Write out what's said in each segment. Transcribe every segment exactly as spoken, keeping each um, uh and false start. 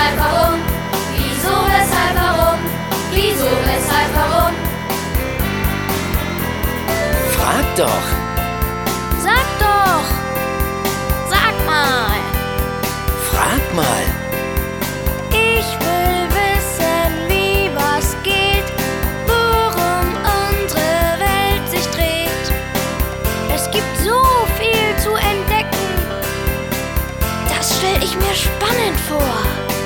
weshalb, warum? Wieso, weshalb, warum? Wieso, weshalb, warum? Frag doch! Sag doch! Sag mal! Frag mal! Ich will wissen, wie was geht, worum unsere Welt sich dreht. Es gibt so viel zu entdecken, das stell ich mir spannend vor.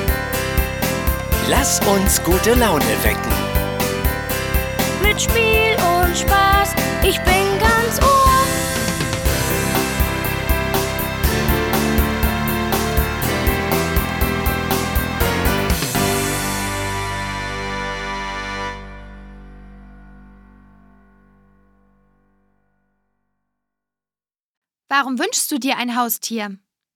Lass uns gute Laune wecken. Mit Spiel und Spaß, ich bin ganz Ohr. Warum wünschst du dir ein Haustier?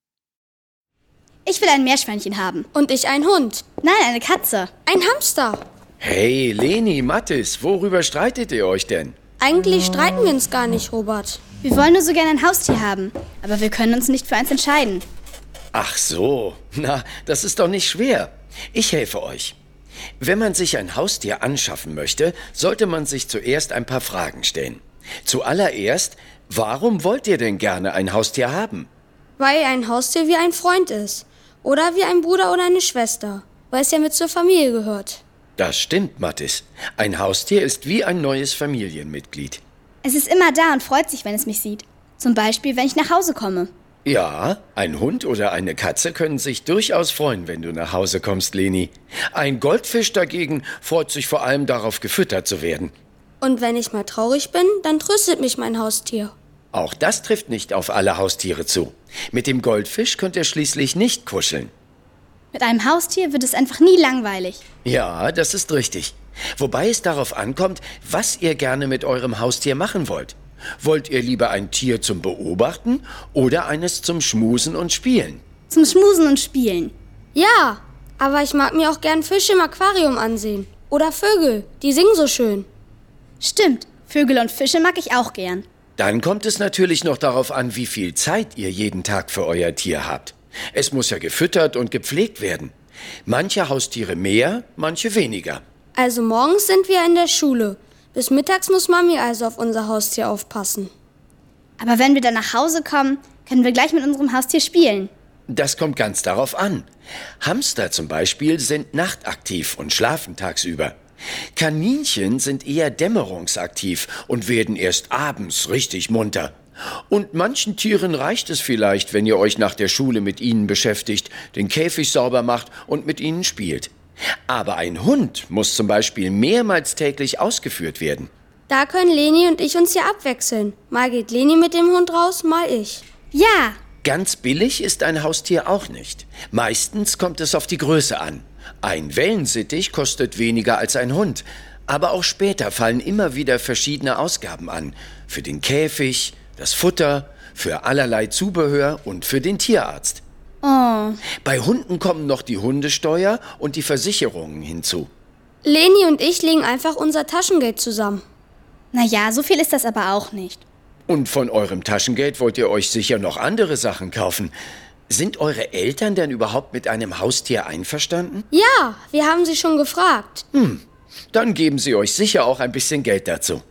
Ich will ein Meerschweinchen haben. Und ich einen Hund. Nein, eine Katze. Ein Hamster. Hey, Leni, Mathis, worüber streitet ihr euch denn? Eigentlich streiten wir uns gar nicht, Robert. Wir wollen nur so gerne ein Haustier haben, aber wir können uns nicht für eins entscheiden. Ach so, na, das ist doch nicht schwer. Ich helfe euch. Wenn man sich ein Haustier anschaffen möchte, sollte man sich zuerst ein paar Fragen stellen. Zuallererst, warum wollt ihr denn gerne ein Haustier haben? Weil ein Haustier wie ein Freund ist. Oder wie ein Bruder oder eine Schwester. Weil es ja mit zur Familie gehört. Das stimmt, Mathis. Ein Haustier ist wie ein neues Familienmitglied. Es ist immer da und freut sich, wenn es mich sieht. Zum Beispiel, wenn ich nach Hause komme. Ja, ein Hund oder eine Katze können sich durchaus freuen, wenn du nach Hause kommst, Leni. Ein Goldfisch dagegen freut sich vor allem darauf, gefüttert zu werden. Und wenn ich mal traurig bin, dann tröstet mich mein Haustier. Auch das trifft nicht auf alle Haustiere zu. Mit dem Goldfisch könnt ihr schließlich nicht kuscheln. Mit einem Haustier wird es einfach nie langweilig. Ja, das ist richtig. Wobei es darauf ankommt, was ihr gerne mit eurem Haustier machen wollt. Wollt ihr lieber ein Tier zum Beobachten oder eines zum Schmusen und Spielen? Zum Schmusen und Spielen. Ja, aber ich mag mir auch gern Fische im Aquarium ansehen. Oder Vögel, die singen so schön. Stimmt, Vögel und Fische mag ich auch gern. Dann kommt es natürlich noch darauf an, wie viel Zeit ihr jeden Tag für euer Tier habt. Es muss ja gefüttert und gepflegt werden. Manche Haustiere mehr, manche weniger. Also morgens sind wir in der Schule. Bis mittags muss Mami also auf unser Haustier aufpassen. Aber wenn wir dann nach Hause kommen, können wir gleich mit unserem Haustier spielen. Das kommt ganz darauf an. Hamster zum Beispiel sind nachtaktiv und schlafen tagsüber. Kaninchen sind eher dämmerungsaktiv und werden erst abends richtig munter. Und manchen Tieren reicht es vielleicht, wenn ihr euch nach der Schule mit ihnen beschäftigt, den Käfig sauber macht und mit ihnen spielt. Aber ein Hund muss zum Beispiel mehrmals täglich ausgeführt werden. Da können Leni und ich uns ja abwechseln. Mal geht Leni mit dem Hund raus, mal ich. Ja! Ganz billig ist ein Haustier auch nicht. Meistens kommt es auf die Größe an. Ein Wellensittich kostet weniger als ein Hund. Aber auch später fallen immer wieder verschiedene Ausgaben an. Für den Käfig, das Futter, für allerlei Zubehör und für den Tierarzt. Oh. Bei Hunden kommen noch die Hundesteuer und die Versicherungen hinzu. Leni und ich legen einfach unser Taschengeld zusammen. Naja, so viel ist das aber auch nicht. Und von eurem Taschengeld wollt ihr euch sicher noch andere Sachen kaufen. Sind eure Eltern denn überhaupt mit einem Haustier einverstanden? Ja, wir haben sie schon gefragt. Hm, dann geben sie euch sicher auch ein bisschen Geld dazu.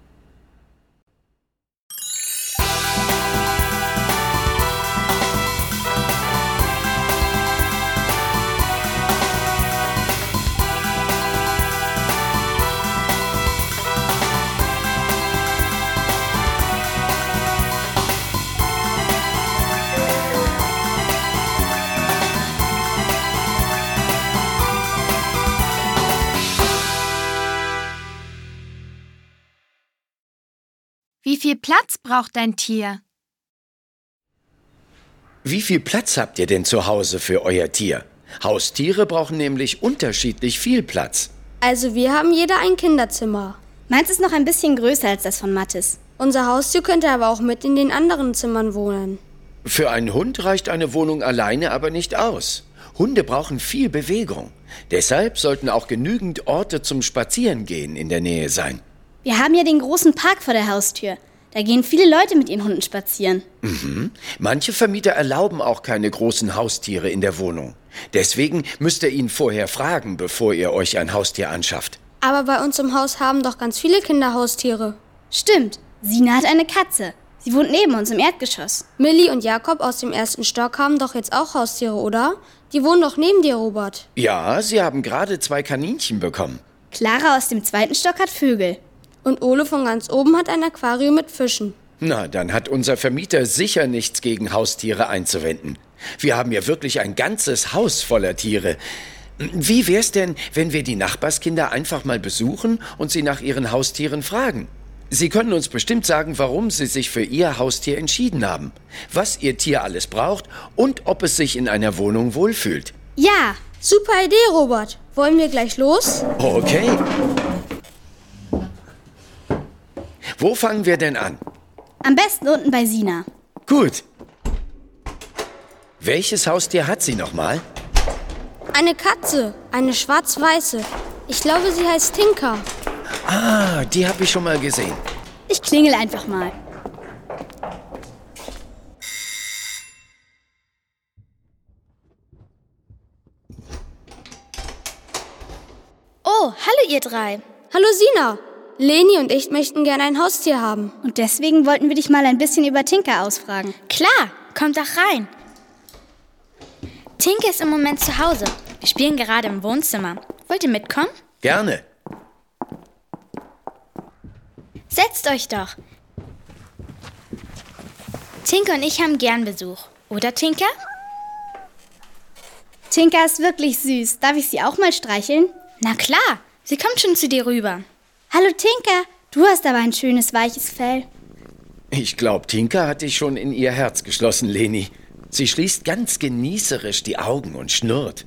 Wie viel Platz braucht dein Tier? Wie viel Platz habt ihr denn zu Hause für euer Tier? Haustiere brauchen nämlich unterschiedlich viel Platz. Also wir haben jeder ein Kinderzimmer. Meins ist noch ein bisschen größer als das von Mathis. Unser Haustier könnte aber auch mit in den anderen Zimmern wohnen. Für einen Hund reicht eine Wohnung alleine aber nicht aus. Hunde brauchen viel Bewegung. Deshalb sollten auch genügend Orte zum Spazierengehen in der Nähe sein. Wir haben ja den großen Park vor der Haustür. Da gehen viele Leute mit ihren Hunden spazieren. Mhm. Manche Vermieter erlauben auch keine großen Haustiere in der Wohnung. Deswegen müsst ihr ihn vorher fragen, bevor ihr euch ein Haustier anschafft. Aber bei uns im Haus haben doch ganz viele Kinder Haustiere. Stimmt, Sina hat eine Katze. Sie wohnt neben uns im Erdgeschoss. Millie und Jakob aus dem ersten Stock haben doch jetzt auch Haustiere, oder? Die wohnen doch neben dir, Robert. Ja, sie haben gerade zwei Kaninchen bekommen. Clara aus dem zweiten Stock hat Vögel. Und Ole von ganz oben hat ein Aquarium mit Fischen. Na, dann hat unser Vermieter sicher nichts gegen Haustiere einzuwenden. Wir haben ja wirklich ein ganzes Haus voller Tiere. Wie wär's denn, wenn wir die Nachbarskinder einfach mal besuchen und sie nach ihren Haustieren fragen? Sie können uns bestimmt sagen, warum sie sich für ihr Haustier entschieden haben, was ihr Tier alles braucht und ob es sich in einer Wohnung wohlfühlt. Ja, Super Idee, Robert. Wollen wir gleich los? Okay. Wo fangen wir denn an? am besten unten bei Sina. Gut. Welches Haustier hat sie nochmal? Eine Katze, eine schwarz-weiße. Ich glaube, sie heißt Tinker. Ah, die habe ich schon mal gesehen. Ich klingel einfach mal. Oh, hallo ihr drei. Hallo Sina. Leni und ich möchten gerne ein Haustier haben. Und deswegen wollten wir dich mal ein bisschen über Tinker ausfragen. Klar, kommt doch rein. Tinker ist im Moment zu Hause. Wir spielen gerade im Wohnzimmer. Wollt ihr mitkommen? Gerne. Setzt euch doch. Tinker und ich haben gern Besuch. Oder, Tinker? Tinker ist wirklich süß. Darf ich sie auch mal streicheln? Na klar, sie kommt schon zu dir rüber. Hallo Tinker, du hast aber ein schönes, weiches Fell. Ich glaube, Tinker hat dich schon in ihr Herz geschlossen, Leni. Sie schließt ganz genießerisch die Augen und schnurrt.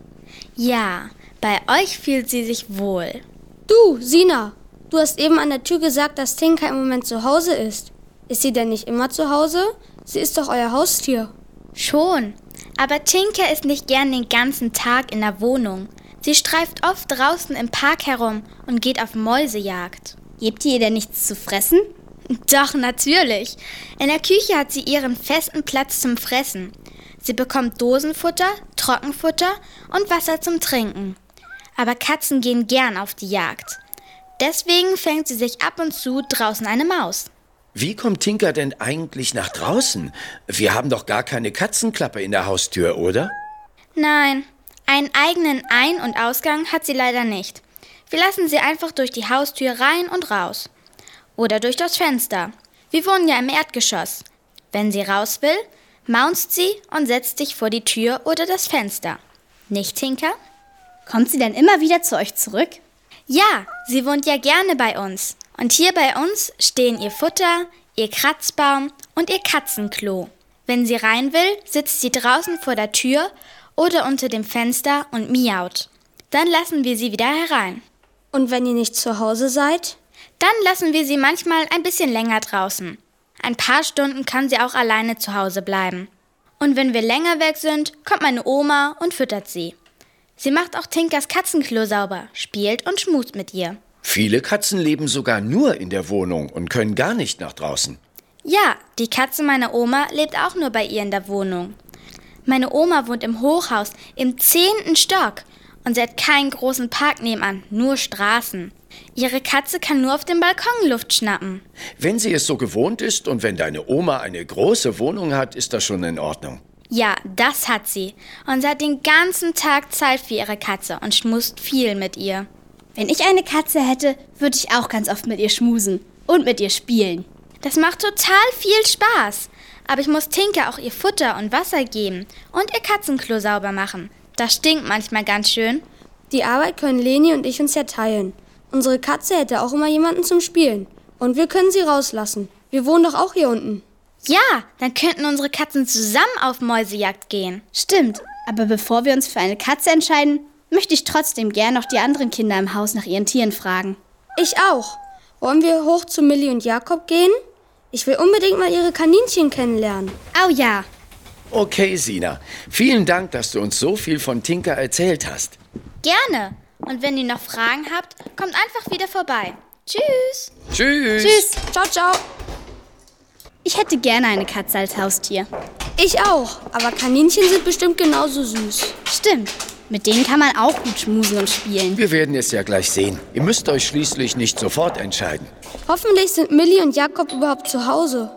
Ja, bei euch fühlt sie sich wohl. Du, Sina, du hast eben an der Tür gesagt, dass Tinker im Moment zu Hause ist. Ist sie denn nicht immer zu Hause? Sie ist doch euer Haustier. Schon, aber Tinker ist nicht gern den ganzen Tag in der Wohnung. Sie streift oft draußen im Park herum und geht auf Mäusejagd. Gebt ihr ihr denn nichts zu fressen? Doch, natürlich. In der Küche hat sie ihren festen Platz zum Fressen. Sie bekommt Dosenfutter, Trockenfutter und Wasser zum Trinken. Aber Katzen gehen gern auf die Jagd. Deswegen fängt sie sich ab und zu draußen eine Maus. Wie kommt Tinker denn eigentlich nach draußen? Wir haben doch gar keine Katzenklappe in der Haustür, oder? Nein, einen eigenen Ein- und Ausgang hat sie leider nicht. Wir lassen sie einfach durch die Haustür rein und raus. Oder durch das Fenster. Wir wohnen ja im Erdgeschoss. Wenn sie raus will, maunzt sie und setzt sich vor die Tür oder das Fenster. Nicht, Tinker? Kommt sie denn immer wieder zu euch zurück? Ja, sie wohnt ja gerne bei uns. Und hier bei uns stehen ihr Futter, ihr Kratzbaum und ihr Katzenklo. Wenn sie rein will, sitzt sie draußen vor der Tür oder unter dem Fenster und miaut. Dann lassen wir sie wieder herein. Und wenn ihr nicht zu Hause seid? Dann lassen wir sie manchmal ein bisschen länger draußen. Ein paar Stunden kann sie auch alleine zu Hause bleiben. Und wenn wir länger weg sind, kommt meine Oma und füttert sie. Sie macht auch Tinkers Katzenklo sauber, spielt und schmust mit ihr. Viele Katzen leben sogar nur in der Wohnung und können gar nicht nach draußen. Ja, die Katze meiner Oma lebt auch nur bei ihr in der Wohnung. Meine Oma wohnt im Hochhaus im zehnten Stock und sie hat keinen großen Park nebenan, nur Straßen. Ihre Katze kann nur auf dem Balkon Luft schnappen. Wenn sie es so gewohnt ist und wenn deine Oma eine große Wohnung hat, ist das schon in Ordnung. Ja, das hat sie. Und sie hat den ganzen Tag Zeit für ihre Katze und schmust viel mit ihr. Wenn ich eine Katze hätte, würde ich auch ganz oft mit ihr schmusen und mit ihr spielen. Das macht total viel Spaß. Aber ich muss Tinker auch ihr Futter und Wasser geben und ihr Katzenklo sauber machen. Das stinkt manchmal ganz schön. Die Arbeit können Leni und ich uns ja teilen. Unsere Katze hätte auch immer jemanden zum Spielen. Und wir können sie rauslassen. Wir wohnen doch auch hier unten. Ja, dann könnten unsere Katzen zusammen auf Mäusejagd gehen. Stimmt, aber bevor wir uns für eine Katze entscheiden, möchte ich trotzdem gern noch die anderen Kinder im Haus nach ihren Tieren fragen. Ich auch. Wollen wir hoch zu Millie und Jakob gehen? Ich will unbedingt mal ihre Kaninchen kennenlernen. Au ja. Okay, Sina. Vielen Dank, dass du uns so viel von Tinker erzählt hast. Gerne. Und wenn ihr noch Fragen habt, kommt einfach wieder vorbei. Tschüss. Tschüss. Tschüss. Ciao, ciao. Ich hätte gerne eine Katze als Haustier. Ich auch, aber Kaninchen sind bestimmt genauso süß. Stimmt. Mit denen kann man auch gut schmusen und spielen. Wir werden es ja gleich sehen. Ihr müsst euch schließlich nicht sofort entscheiden. Hoffentlich sind Millie und Jakob überhaupt zu Hause.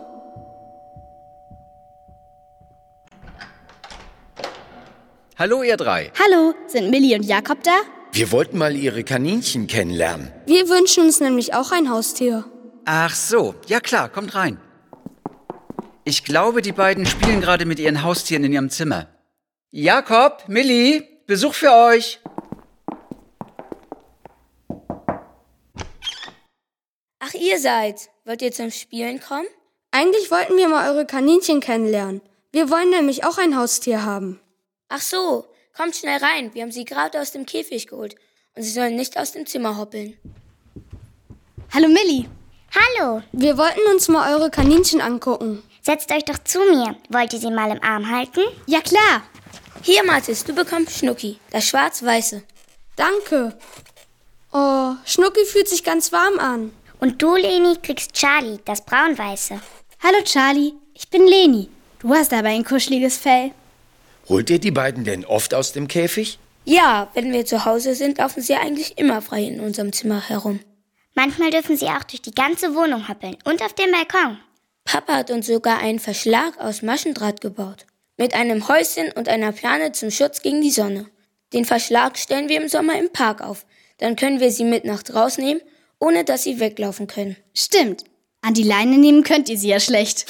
Hallo ihr drei. Hallo, sind Millie und Jakob da? Wir wollten mal ihre Kaninchen kennenlernen. Wir wünschen uns nämlich auch ein Haustier. Ach so, ja klar, kommt rein. Ich glaube, die beiden spielen gerade mit ihren Haustieren in ihrem Zimmer. Jakob, Millie, Besuch für euch. Ach, ihr seid. Wollt ihr zum Spielen kommen? Eigentlich wollten wir mal eure Kaninchen kennenlernen. Wir wollen nämlich auch ein Haustier haben. Ach so, kommt schnell rein. Wir haben sie gerade aus dem Käfig geholt. Und sie sollen nicht aus dem Zimmer hoppeln. Hallo Millie. Hallo, Wir wollten uns mal eure Kaninchen angucken. setzt euch doch zu mir. Wollt ihr sie mal im Arm halten? Ja klar. Hier, Mathis, du bekommst Schnucki, das schwarz-weiße. Danke. Oh, Schnucki fühlt sich ganz warm an. Und du, Leni, kriegst Charlie, das braun-weiße. Hallo Charlie, ich bin Leni. Du hast aber ein kuscheliges Fell. Holt ihr die beiden denn oft aus dem Käfig? Ja, wenn wir zu Hause sind, laufen sie eigentlich immer frei in unserem Zimmer herum. Manchmal dürfen sie auch durch die ganze Wohnung hoppeln und auf dem Balkon. Papa hat uns sogar einen Verschlag aus Maschendraht gebaut. Mit einem Häuschen und einer Plane zum Schutz gegen die Sonne. Den Verschlag stellen wir im Sommer im Park auf. Dann können wir sie mit nach draußen nehmen, ohne dass sie weglaufen können. Stimmt. An die Leine nehmen könnt ihr sie ja schlecht.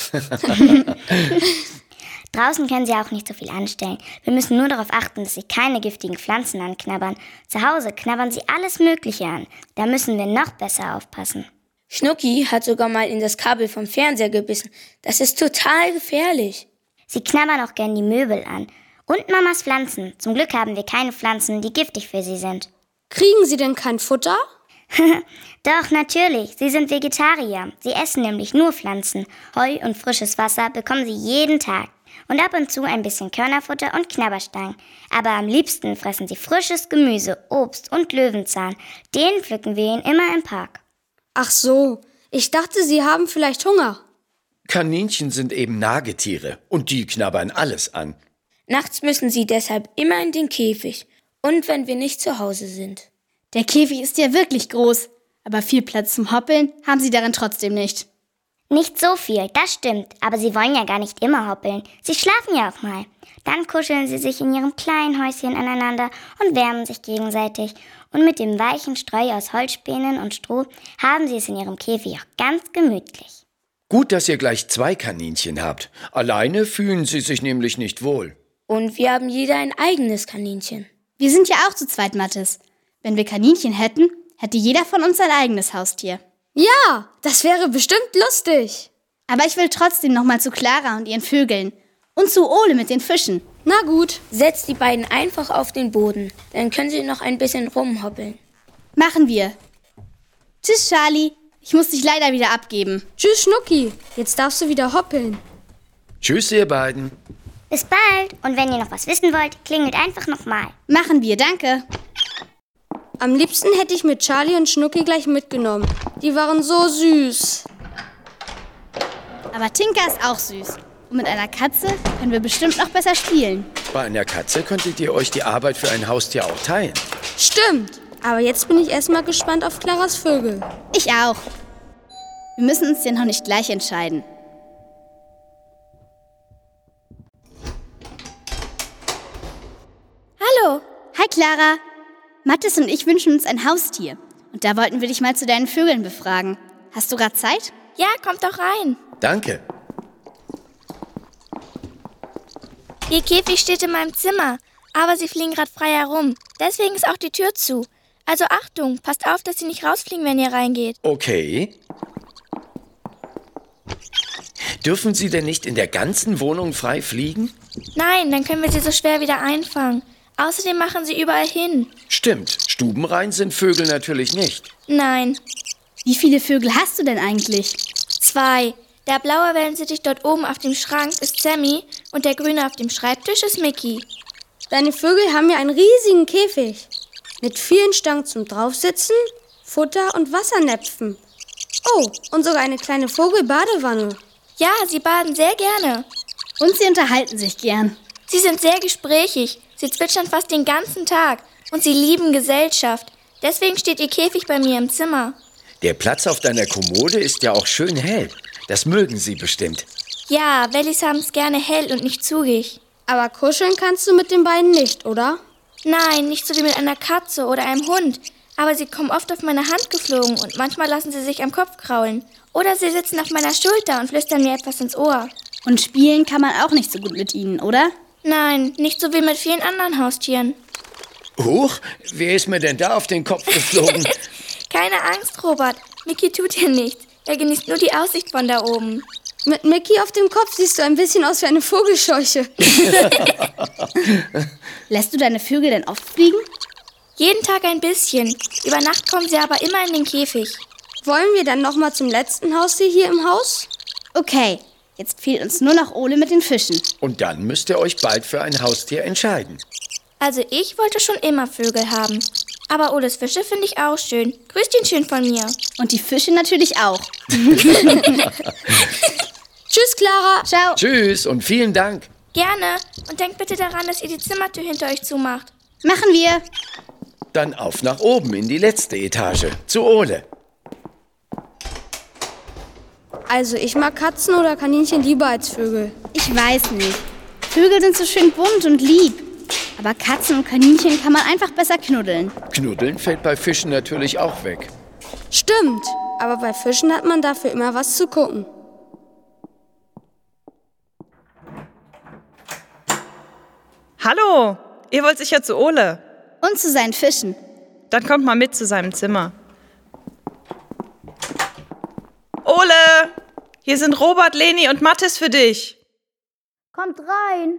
Draußen können sie auch nicht so viel anstellen. Wir müssen nur darauf achten, dass sie keine giftigen Pflanzen anknabbern. Zu Hause knabbern sie alles Mögliche an. Da müssen wir noch besser aufpassen. Schnucki hat sogar mal in das Kabel vom Fernseher gebissen. Das ist total gefährlich. Sie knabbern auch gern die Möbel an. Und Mamas Pflanzen. Zum Glück haben wir keine Pflanzen, die giftig für sie sind. Kriegen sie denn kein Futter? Doch, natürlich. Sie sind Vegetarier. Sie essen nämlich nur Pflanzen. Heu und frisches Wasser bekommen sie jeden Tag. Und ab und zu ein bisschen Körnerfutter und Knabberstangen. Aber am liebsten fressen sie frisches Gemüse, Obst und Löwenzahn. Den pflücken wir ihnen immer im Park. Ach so, ich dachte, sie haben vielleicht Hunger. Kaninchen sind eben Nagetiere und die knabbern alles an. Nachts müssen sie deshalb immer in den Käfig. Und wenn wir nicht zu Hause sind. Der Käfig ist ja wirklich groß. Aber viel Platz zum Hoppeln haben sie darin trotzdem nicht. Nicht so viel, das stimmt. Aber sie wollen ja gar nicht immer hoppeln. Sie schlafen ja auch mal. Dann kuscheln sie sich in ihrem kleinen Häuschen aneinander und wärmen sich gegenseitig. Und mit dem weichen Streu aus Holzspänen und Stroh haben sie es in ihrem Käfig auch ganz gemütlich. Gut, dass ihr gleich zwei Kaninchen habt. Alleine fühlen sie sich nämlich nicht wohl. Und wir haben jeder ein eigenes Kaninchen. Wir sind ja auch zu zweit, Mathis. Wenn wir Kaninchen hätten, hätte jeder von uns sein eigenes Haustier. Ja, das wäre bestimmt lustig. Aber ich will trotzdem noch mal zu Clara und ihren Vögeln. Und zu Ole mit den Fischen. Na gut. Setzt die beiden einfach auf den Boden. Dann können sie noch ein bisschen rumhoppeln. Machen wir. Tschüss, Charlie. Ich muss dich leider wieder abgeben. Tschüss, Schnucki. Jetzt darfst du wieder hoppeln. Tschüss, ihr beiden. Bis bald. Und wenn ihr noch was wissen wollt, klingelt einfach nochmal. Machen wir, danke. Am liebsten hätte ich mit Charlie und Schnucki gleich mitgenommen. Die waren so süß. Aber Tinka ist auch süß. Und mit einer Katze können wir bestimmt noch besser spielen. Bei einer Katze könntet ihr euch die Arbeit für ein Haustier auch teilen. Stimmt. Aber jetzt bin ich erstmal gespannt auf Claras Vögel. Ich auch. Wir müssen uns ja noch nicht gleich entscheiden. Hallo. Hi, Clara. Mathis und ich wünschen uns ein Haustier. Und da wollten wir dich mal zu deinen Vögeln befragen. Hast du gerade Zeit? Ja, kommt doch rein. Danke. Ihr Käfig steht in meinem Zimmer, aber sie fliegen gerade frei herum. Deswegen ist auch die Tür zu. Also Achtung, passt auf, dass sie nicht rausfliegen, wenn ihr reingeht. Okay. Dürfen sie denn nicht in der ganzen Wohnung frei fliegen? Nein, dann können wir sie so schwer wieder einfangen. Außerdem machen sie überall hin. Stimmt, stubenrein sind Vögel natürlich nicht. Nein. Wie viele Vögel hast du denn eigentlich? Zwei. Der blaue Wellensittich dort oben auf dem Schrank ist Sammy und der grüne auf dem Schreibtisch ist Mickey. Deine Vögel haben ja einen riesigen Käfig. Mit vielen Stangen zum Draufsitzen, Futter und Wassernäpfen. Oh, und sogar eine kleine Vogelbadewanne. Ja, sie baden sehr gerne. Und sie unterhalten sich gern. Sie sind sehr gesprächig. Sie zwitschern fast den ganzen Tag. Und sie lieben Gesellschaft. Deswegen steht ihr Käfig bei mir im Zimmer. Der Platz auf deiner Kommode ist ja auch schön hell. Das mögen sie bestimmt. Ja, Wellis haben es gerne hell und nicht zugig. Aber kuscheln kannst du mit den beiden nicht, oder? Nein, nicht so wie mit einer Katze oder einem Hund. Aber sie kommen oft auf meine Hand geflogen und manchmal lassen sie sich am Kopf kraulen. Oder sie sitzen auf meiner Schulter und flüstern mir etwas ins Ohr. Und spielen kann man auch nicht so gut mit ihnen, oder? Nein, nicht so wie mit vielen anderen Haustieren. Huch, wer ist mir denn da auf den Kopf geflogen? Keine Angst, Robert. Mickey tut dir nichts. Er genießt nur die Aussicht von da oben. Mit Mickey auf dem Kopf siehst du ein bisschen aus wie eine Vogelscheuche. Lässt du deine Vögel denn oft fliegen? Jeden Tag ein bisschen. Über Nacht kommen sie aber immer in den Käfig. Wollen wir dann noch mal zum letzten Haustier hier im Haus? Okay, jetzt fehlt uns nur noch Ole mit den Fischen. Und dann müsst ihr euch bald für ein Haustier entscheiden. Also ich wollte schon immer Vögel haben. Aber Oles Fische finde ich auch schön. Grüßt ihn schön von mir. Und die Fische natürlich auch. Tschüss, Clara. Ciao. Tschüss und vielen Dank. Gerne. Und denkt bitte daran, dass ihr die Zimmertür hinter euch zumacht. Machen wir. Dann auf nach oben in die letzte Etage, zu Ole. Also ich mag Katzen oder Kaninchen lieber als Vögel. Ich weiß nicht. Vögel sind so schön bunt und lieb. Aber Katzen und Kaninchen kann man einfach besser knuddeln. Knuddeln fällt bei Fischen natürlich auch weg. Stimmt, aber bei Fischen hat man dafür immer was zu gucken. Hallo, ihr wollt sicher zu Ole. Und zu seinen Fischen. Dann kommt mal mit zu seinem Zimmer. Ole, hier sind Robert, Leni und Mathis für dich. Kommt rein.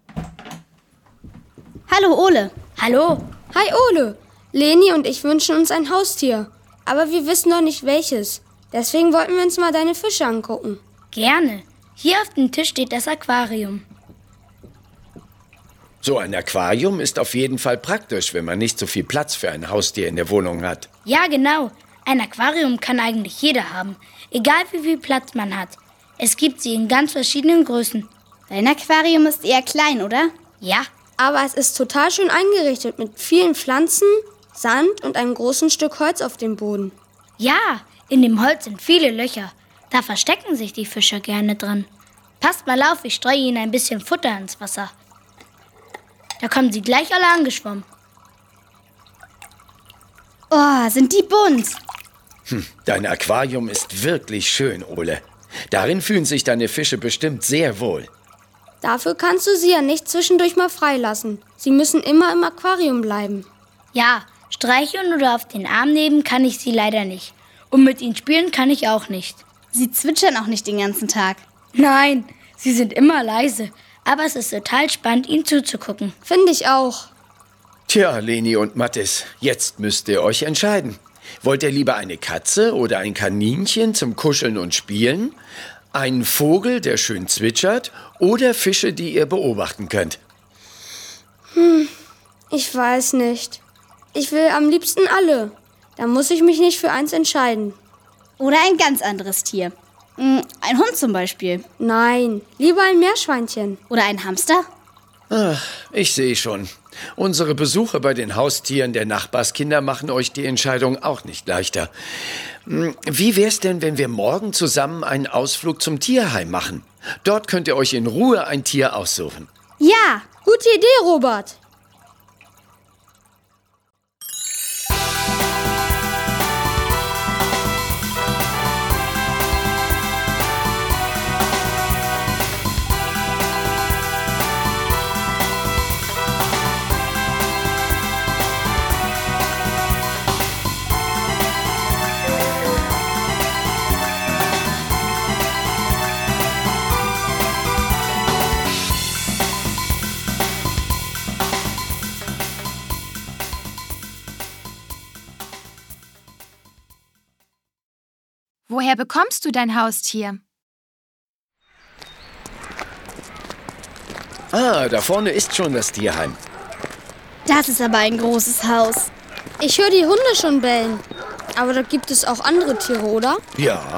Hallo, Ole. Hallo. Hi, Ole. Leni und ich wünschen uns ein Haustier. Aber wir wissen noch nicht welches. Deswegen wollten wir uns mal deine Fische angucken. Gerne. Hier auf dem Tisch steht das Aquarium. So ein Aquarium ist auf jeden Fall praktisch, wenn man nicht so viel Platz für ein Haustier in der Wohnung hat. Ja, genau. Ein Aquarium kann eigentlich jeder haben. Egal wie viel Platz man hat. Es gibt sie in ganz verschiedenen Größen. Dein Aquarium ist eher klein, oder? Ja. Aber es ist total schön eingerichtet mit vielen Pflanzen, Sand und einem großen Stück Holz auf dem Boden. Ja, in dem Holz sind viele Löcher. Da verstecken sich die Fische gerne drin. Passt mal auf, ich streue ihnen ein bisschen Futter ins Wasser. Da kommen sie gleich alle angeschwommen. Oh, sind die bunt. Hm, dein Aquarium ist wirklich schön, Ole. Darin fühlen sich deine Fische bestimmt sehr wohl. Dafür kannst du sie ja nicht zwischendurch mal freilassen. Sie müssen immer im Aquarium bleiben. Ja, streicheln oder auf den Arm nehmen kann ich sie leider nicht. Und mit ihnen spielen kann ich auch nicht. Sie zwitschern auch nicht den ganzen Tag. Nein, sie sind immer leise. Aber es ist total spannend, ihnen zuzugucken. Finde ich auch. Tja, Leni und Mathis, jetzt müsst ihr euch entscheiden. Wollt ihr lieber eine Katze oder ein Kaninchen zum Kuscheln und Spielen? Einen Vogel, der schön zwitschert? Oder Fische, die ihr beobachten könnt? Hm, ich weiß nicht. Ich will am liebsten alle. Da muss ich mich nicht für eins entscheiden. Oder ein ganz anderes Tier. Ein Hund zum Beispiel. Nein, lieber ein Meerschweinchen. Oder ein Hamster? Ach, ich sehe schon. Unsere Besuche bei den Haustieren der Nachbarskinder machen euch die Entscheidung auch nicht leichter. Wie wär's denn, wenn wir morgen zusammen einen Ausflug zum Tierheim machen? Dort könnt ihr euch in Ruhe ein Tier aussuchen. Ja, gute Idee, Robert. Woher bekommst du dein Haustier? Ah, da vorne ist schon das Tierheim. Das ist aber ein großes Haus. Ich höre die Hunde schon bellen. Aber da gibt es auch andere Tiere, oder? Ja,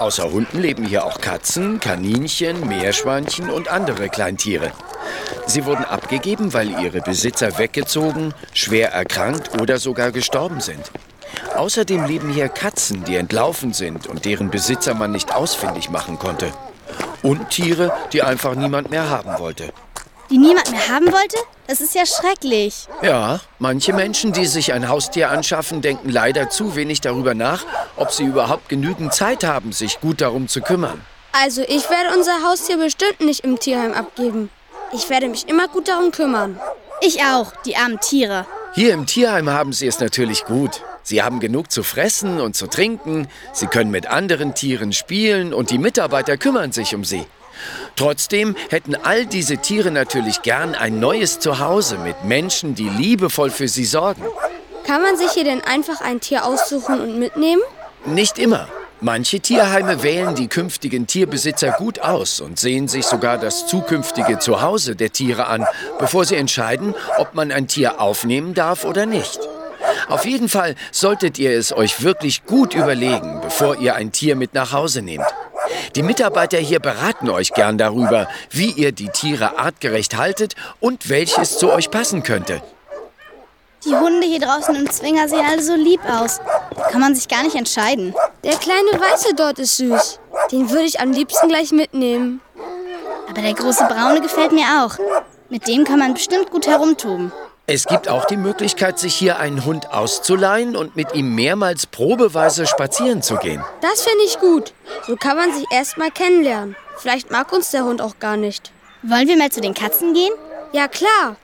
Außer Hunden leben hier auch Katzen, Kaninchen, Meerschweinchen und andere Kleintiere. Sie wurden abgegeben, weil ihre Besitzer weggezogen, schwer erkrankt oder sogar gestorben sind. Außerdem leben hier Katzen, die entlaufen sind und deren Besitzer man nicht ausfindig machen konnte. Und Tiere, die einfach niemand mehr haben wollte. Die niemand mehr haben wollte? Das ist ja schrecklich. Ja, manche Menschen, die sich ein Haustier anschaffen, denken leider zu wenig darüber nach, ob sie überhaupt genügend Zeit haben, sich gut darum zu kümmern. Also ich werde unser Haustier bestimmt nicht im Tierheim abgeben. Ich werde mich immer gut darum kümmern. Ich auch, die armen Tiere. Hier im Tierheim haben sie es natürlich gut. Sie haben genug zu fressen und zu trinken, sie können mit anderen Tieren spielen und die Mitarbeiter kümmern sich um sie. Trotzdem hätten all diese Tiere natürlich gern ein neues Zuhause mit Menschen, die liebevoll für sie sorgen. Kann man sich hier denn einfach ein Tier aussuchen und mitnehmen? Nicht immer. Manche Tierheime wählen die künftigen Tierbesitzer gut aus und sehen sich sogar das zukünftige Zuhause der Tiere an, bevor sie entscheiden, ob man ein Tier aufnehmen darf oder nicht. Auf jeden Fall solltet ihr es euch wirklich gut überlegen, bevor ihr ein Tier mit nach Hause nehmt. Die Mitarbeiter hier beraten euch gern darüber, wie ihr die Tiere artgerecht haltet und welches zu euch passen könnte. Die Hunde hier draußen im Zwinger sehen alle so lieb aus. Da kann man sich gar nicht entscheiden. Der kleine Weiße dort ist süß. Den würde ich am liebsten gleich mitnehmen. Aber der große Braune gefällt mir auch. Mit dem kann man bestimmt gut herumtoben. Es gibt auch die Möglichkeit, sich hier einen Hund auszuleihen und mit ihm mehrmals probeweise spazieren zu gehen. Das finde ich gut. So kann man sich erst mal kennenlernen. Vielleicht mag uns der Hund auch gar nicht. Wollen wir mal zu den Katzen gehen? Ja, klar.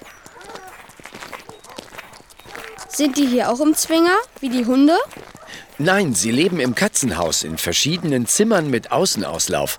Sind die hier auch im Zwinger, wie die Hunde? Nein, sie leben im Katzenhaus in verschiedenen Zimmern mit Außenauslauf.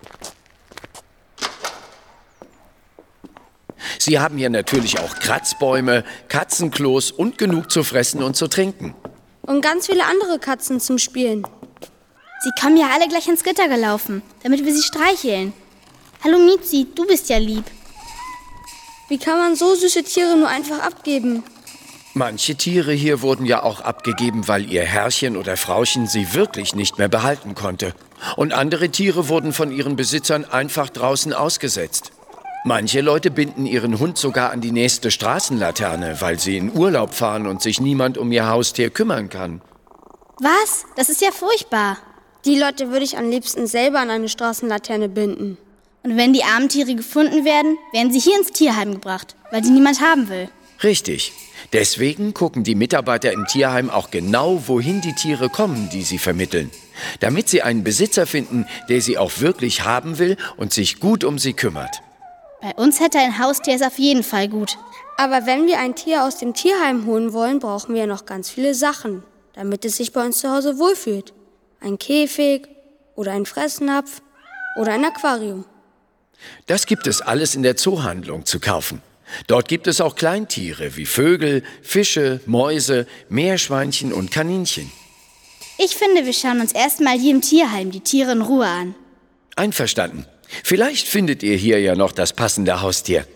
Sie haben hier natürlich auch Kratzbäume, Katzenklos und genug zu fressen und zu trinken. Und ganz viele andere Katzen zum Spielen. Sie kommen ja alle gleich ins Gitter gelaufen, damit wir sie streicheln. Hallo Mizi, du bist ja lieb. Wie kann man so süße Tiere nur einfach abgeben? Manche Tiere hier wurden ja auch abgegeben, weil ihr Herrchen oder Frauchen sie wirklich nicht mehr behalten konnte. Und andere Tiere wurden von ihren Besitzern einfach draußen ausgesetzt. Manche Leute binden ihren Hund sogar an die nächste Straßenlaterne, weil sie in Urlaub fahren und sich niemand um ihr Haustier kümmern kann. Was? Das ist ja furchtbar. Die Leute würde ich am liebsten selber an eine Straßenlaterne binden. Und wenn die armen Tiere gefunden werden, werden sie hier ins Tierheim gebracht, weil sie niemand haben will. Richtig. Deswegen gucken die Mitarbeiter im Tierheim auch genau, wohin die Tiere kommen, die sie vermitteln. Damit sie einen Besitzer finden, der sie auch wirklich haben will und sich gut um sie kümmert. Bei uns hätte ein Haustier es auf jeden Fall gut. Aber wenn wir ein Tier aus dem Tierheim holen wollen, brauchen wir noch ganz viele Sachen, damit es sich bei uns zu Hause wohlfühlt. Ein Käfig oder ein Fressnapf oder ein Aquarium. Das gibt es alles in der Zoohandlung zu kaufen. Dort gibt es auch Kleintiere wie Vögel, Fische, Mäuse, Meerschweinchen und Kaninchen. Ich finde, wir schauen uns erst mal hier im Tierheim die Tiere in Ruhe an. Einverstanden. Vielleicht findet ihr hier ja noch das passende Haustier.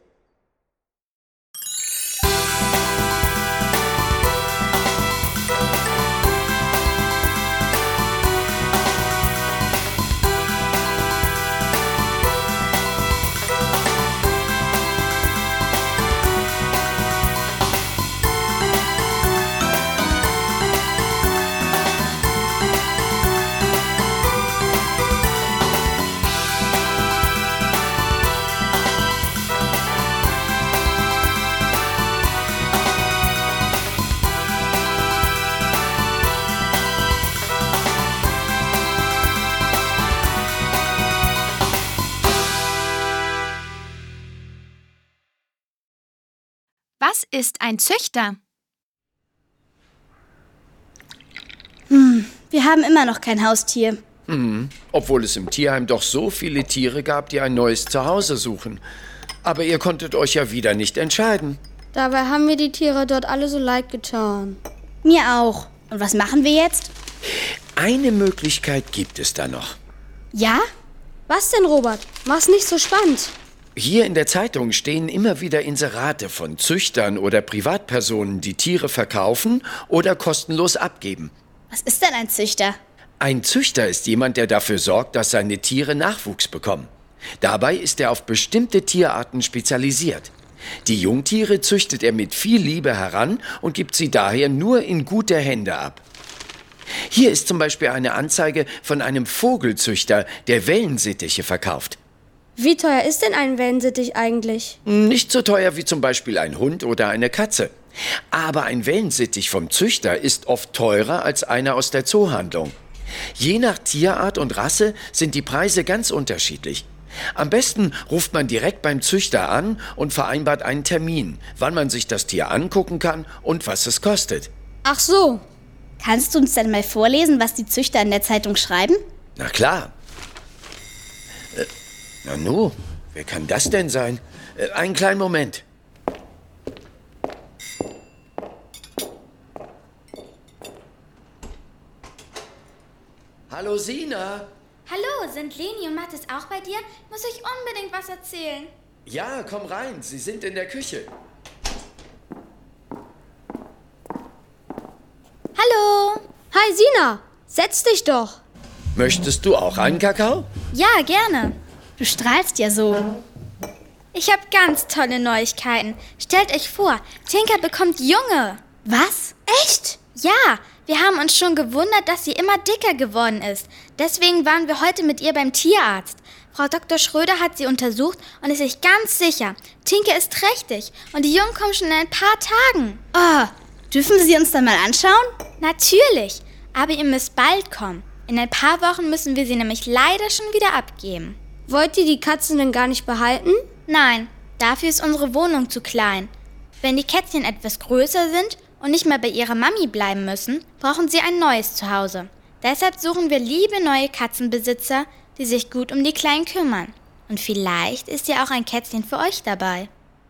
Was ist ein Züchter? Hm, wir haben immer noch kein Haustier. Hm, obwohl es im Tierheim doch so viele Tiere gab, die ein neues Zuhause suchen. Aber ihr konntet euch ja wieder nicht entscheiden. Dabei haben mir die Tiere dort alle so leid getan. Mir auch. Und was machen wir jetzt? Eine Möglichkeit gibt es da noch. Ja? Was denn, Robert? Mach's nicht so spannend. Hier in der Zeitung stehen immer wieder Inserate von Züchtern oder Privatpersonen, die Tiere verkaufen oder kostenlos abgeben. Was ist denn ein Züchter? Ein Züchter ist jemand, der dafür sorgt, dass seine Tiere Nachwuchs bekommen. Dabei ist er auf bestimmte Tierarten spezialisiert. Die Jungtiere züchtet er mit viel Liebe heran und gibt sie daher nur in gute Hände ab. Hier ist zum Beispiel eine Anzeige von einem Vogelzüchter, der Wellensittiche verkauft. Wie teuer ist denn ein Wellensittich eigentlich? Nicht so teuer wie zum Beispiel ein Hund oder eine Katze. Aber ein Wellensittich vom Züchter ist oft teurer als einer aus der Zoohandlung. Je nach Tierart und Rasse sind die Preise ganz unterschiedlich. Am besten ruft man direkt beim Züchter an und vereinbart einen Termin, wann man sich das Tier angucken kann und was es kostet. Ach so. Kannst du uns denn mal vorlesen, was die Züchter in der Zeitung schreiben? Na klar. Äh, na nu, wer kann das denn sein? Äh, einen kleinen Moment. Hallo Sina. Hallo, sind Leni und Mathis auch bei dir? Muss ich unbedingt was erzählen. Ja, komm rein, sie sind in der Küche. Hallo. Hi Sina, setz dich doch. Möchtest du auch einen Kakao? Ja, gerne. Du strahlst ja so. Ich habe ganz tolle Neuigkeiten. Stellt euch vor, Tinker bekommt Junge. Was? Echt? Ja, wir haben uns schon gewundert, dass sie immer dicker geworden ist. Deswegen waren wir heute mit ihr beim Tierarzt. Frau Doktor Schröder hat sie untersucht und ist sich ganz sicher, Tinker ist trächtig und die Jungen kommen schon in ein paar Tagen. Oh, dürfen wir sie uns dann mal anschauen? Natürlich, aber ihr müsst bald kommen. In ein paar Wochen müssen wir sie nämlich leider schon wieder abgeben. Wollt ihr die Katzen denn gar nicht behalten? Nein, dafür ist unsere Wohnung zu klein. Wenn die Kätzchen etwas größer sind und nicht mehr bei ihrer Mami bleiben müssen, brauchen sie ein neues Zuhause. Deshalb suchen wir liebe neue Katzenbesitzer, die sich gut um die Kleinen kümmern. Und vielleicht ist ja auch ein Kätzchen für euch dabei.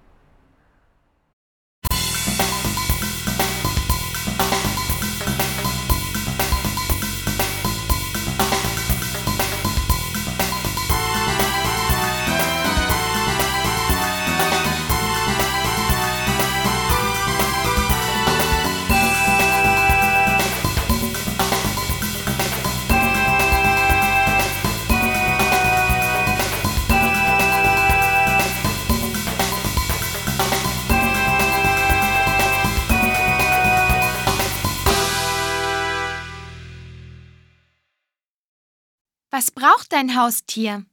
Was braucht dein Haustier?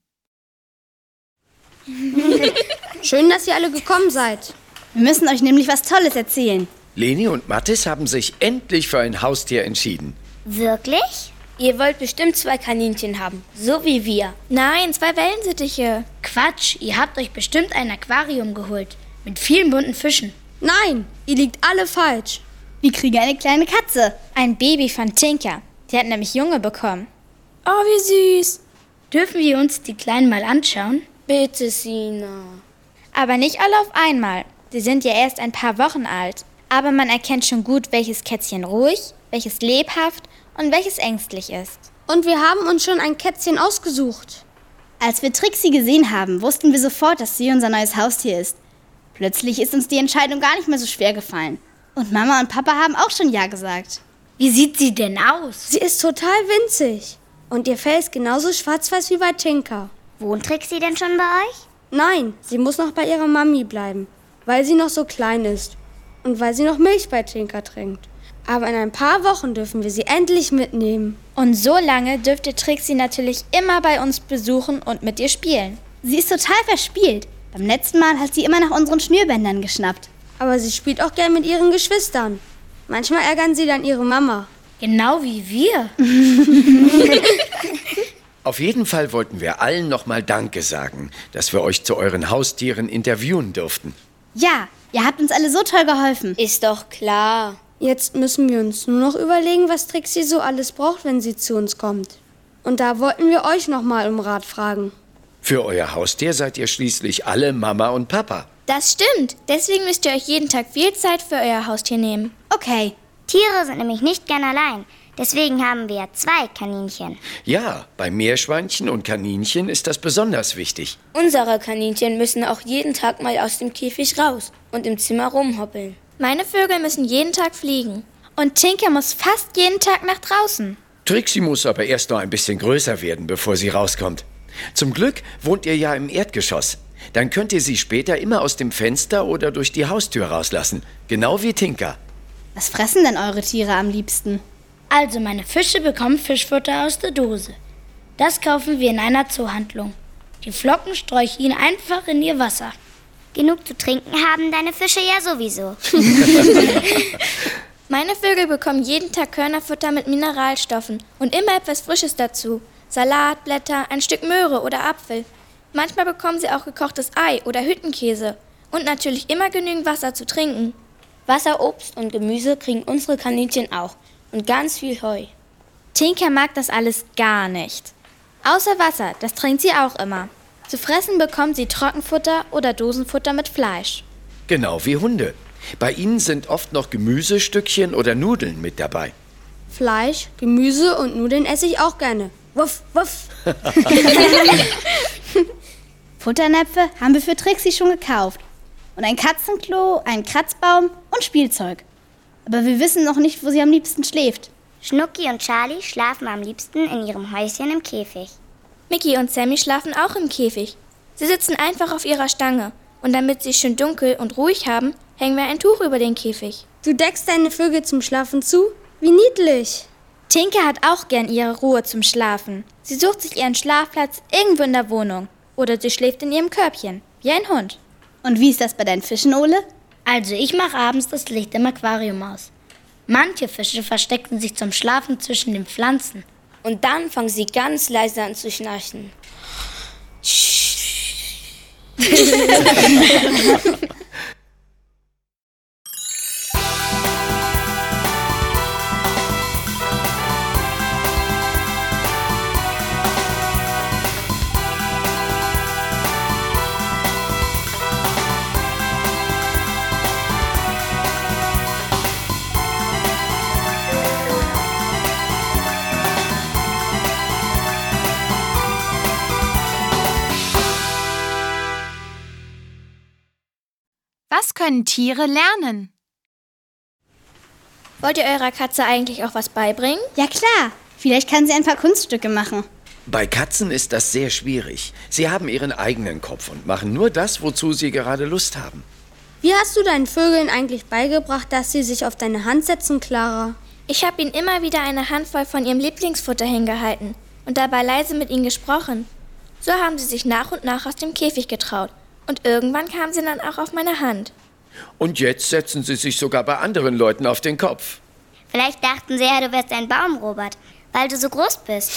Schön, dass ihr alle gekommen seid. Wir müssen euch nämlich was Tolles erzählen. Leni und Mathis haben sich endlich für ein Haustier entschieden. Wirklich? Ihr wollt bestimmt zwei Kaninchen haben, so wie wir. Nein, zwei Wellensittiche. Quatsch, ihr habt euch bestimmt ein Aquarium geholt. Mit vielen bunten Fischen. Nein, ihr liegt alle falsch. Wir kriegen eine kleine Katze. Ein Baby von Tinker. Die hat nämlich Junge bekommen. Oh, wie süß. Dürfen wir uns die Kleinen mal anschauen? Bitte, Sina. Aber nicht alle auf einmal. Sie sind ja erst ein paar Wochen alt. Aber man erkennt schon gut, welches Kätzchen ruhig, welches lebhaft und welches ängstlich ist. Und wir haben uns schon ein Kätzchen ausgesucht. Als wir Trixie gesehen haben, wussten wir sofort, dass sie unser neues Haustier ist. Plötzlich ist uns die Entscheidung gar nicht mehr so schwer gefallen. Und Mama und Papa haben auch schon Ja gesagt. Wie sieht sie denn aus? Sie ist total winzig. Und ihr Fell ist genauso schwarz-weiß wie bei Tinker. Wohnt Trixie denn schon bei euch? Nein, sie muss noch bei ihrer Mami bleiben, weil sie noch so klein ist und weil sie noch Milch bei Tinker trinkt. Aber in ein paar Wochen dürfen wir sie endlich mitnehmen. Und so lange dürfte Trixie natürlich immer bei uns besuchen und mit ihr spielen. Sie ist total verspielt. Beim letzten Mal hat sie immer nach unseren Schnürbändern geschnappt. Aber sie spielt auch gern mit ihren Geschwistern. Manchmal ärgern sie dann ihre Mama. Genau wie wir. Auf jeden Fall wollten wir allen nochmal Danke sagen, dass wir euch zu euren Haustieren interviewen durften. Ja, ihr habt uns alle so toll geholfen. Ist doch klar. Jetzt müssen wir uns nur noch überlegen, was Trixie so alles braucht, wenn sie zu uns kommt. Und da wollten wir euch nochmal um Rat fragen. Für euer Haustier seid ihr schließlich alle Mama und Papa. Das stimmt. Deswegen müsst ihr euch jeden Tag viel Zeit für euer Haustier nehmen. Okay. Tiere sind nämlich nicht gern allein. Deswegen haben wir zwei Kaninchen. Ja, bei Meerschweinchen und Kaninchen ist das besonders wichtig. Unsere Kaninchen müssen auch jeden Tag mal aus dem Käfig raus und im Zimmer rumhoppeln. Meine Vögel müssen jeden Tag fliegen. Und Tinker muss fast jeden Tag nach draußen. Trixie muss aber erst noch ein bisschen größer werden, bevor sie rauskommt. Zum Glück wohnt ihr ja im Erdgeschoss. Dann könnt ihr sie später immer aus dem Fenster oder durch die Haustür rauslassen. Genau wie Tinka. Was fressen denn eure Tiere am liebsten? Also meine Fische bekommen Fischfutter aus der Dose. Das kaufen wir in einer Zoohandlung. Die Flocken streue ich ihnen einfach in ihr Wasser. Genug zu trinken haben deine Fische ja sowieso. Meine Vögel bekommen jeden Tag Körnerfutter mit Mineralstoffen und immer etwas Frisches dazu. Salatblätter, ein Stück Möhre oder Apfel. Manchmal bekommen sie auch gekochtes Ei oder Hüttenkäse. Und natürlich immer genügend Wasser zu trinken. Wasser, Obst und Gemüse kriegen unsere Kaninchen auch. Und ganz viel Heu. Tinka mag das alles gar nicht. Außer Wasser, das trinkt sie auch immer. Zu fressen bekommt sie Trockenfutter oder Dosenfutter mit Fleisch. Genau wie Hunde. Bei ihnen sind oft noch Gemüsestückchen oder Nudeln mit dabei. Fleisch, Gemüse und Nudeln esse ich auch gerne. Wuff, wuff. Futternäpfe haben wir für Trixie schon gekauft. Und ein Katzenklo, einen Kratzbaum und Spielzeug. Aber wir wissen noch nicht, wo sie am liebsten schläft. Schnucki und Charlie schlafen am liebsten in ihrem Häuschen im Käfig. Mickey und Sammy schlafen auch im Käfig. Sie sitzen einfach auf ihrer Stange. Und damit sie es schön dunkel und ruhig haben, hängen wir ein Tuch über den Käfig. Du deckst deine Vögel zum Schlafen zu? Wie niedlich. Tinka hat auch gern ihre Ruhe zum Schlafen. Sie sucht sich ihren Schlafplatz irgendwo in der Wohnung. Oder sie schläft in ihrem Körbchen, wie ein Hund. Und wie ist das bei deinen Fischen, Ole? Also ich mache abends das Licht im Aquarium aus. Manche Fische verstecken sich zum Schlafen zwischen den Pflanzen. Und dann fangen sie ganz leise an zu schnarchen. Was können Tiere lernen? Wollt ihr eurer Katze eigentlich auch was beibringen? Ja klar, vielleicht kann sie ein paar Kunststücke machen. Bei Katzen ist das sehr schwierig. Sie haben ihren eigenen Kopf und machen nur das, wozu sie gerade Lust haben. Wie hast du deinen Vögeln eigentlich beigebracht, dass sie sich auf deine Hand setzen, Clara? Ich habe ihnen immer wieder eine Handvoll von ihrem Lieblingsfutter hingehalten und dabei leise mit ihnen gesprochen. So haben sie sich nach und nach aus dem Käfig getraut. Und irgendwann kamen sie dann auch auf meine Hand. Und jetzt setzen sie sich sogar bei anderen Leuten auf den Kopf. Vielleicht dachten sie ja, du wärst ein Baum, Robert, weil du so groß bist.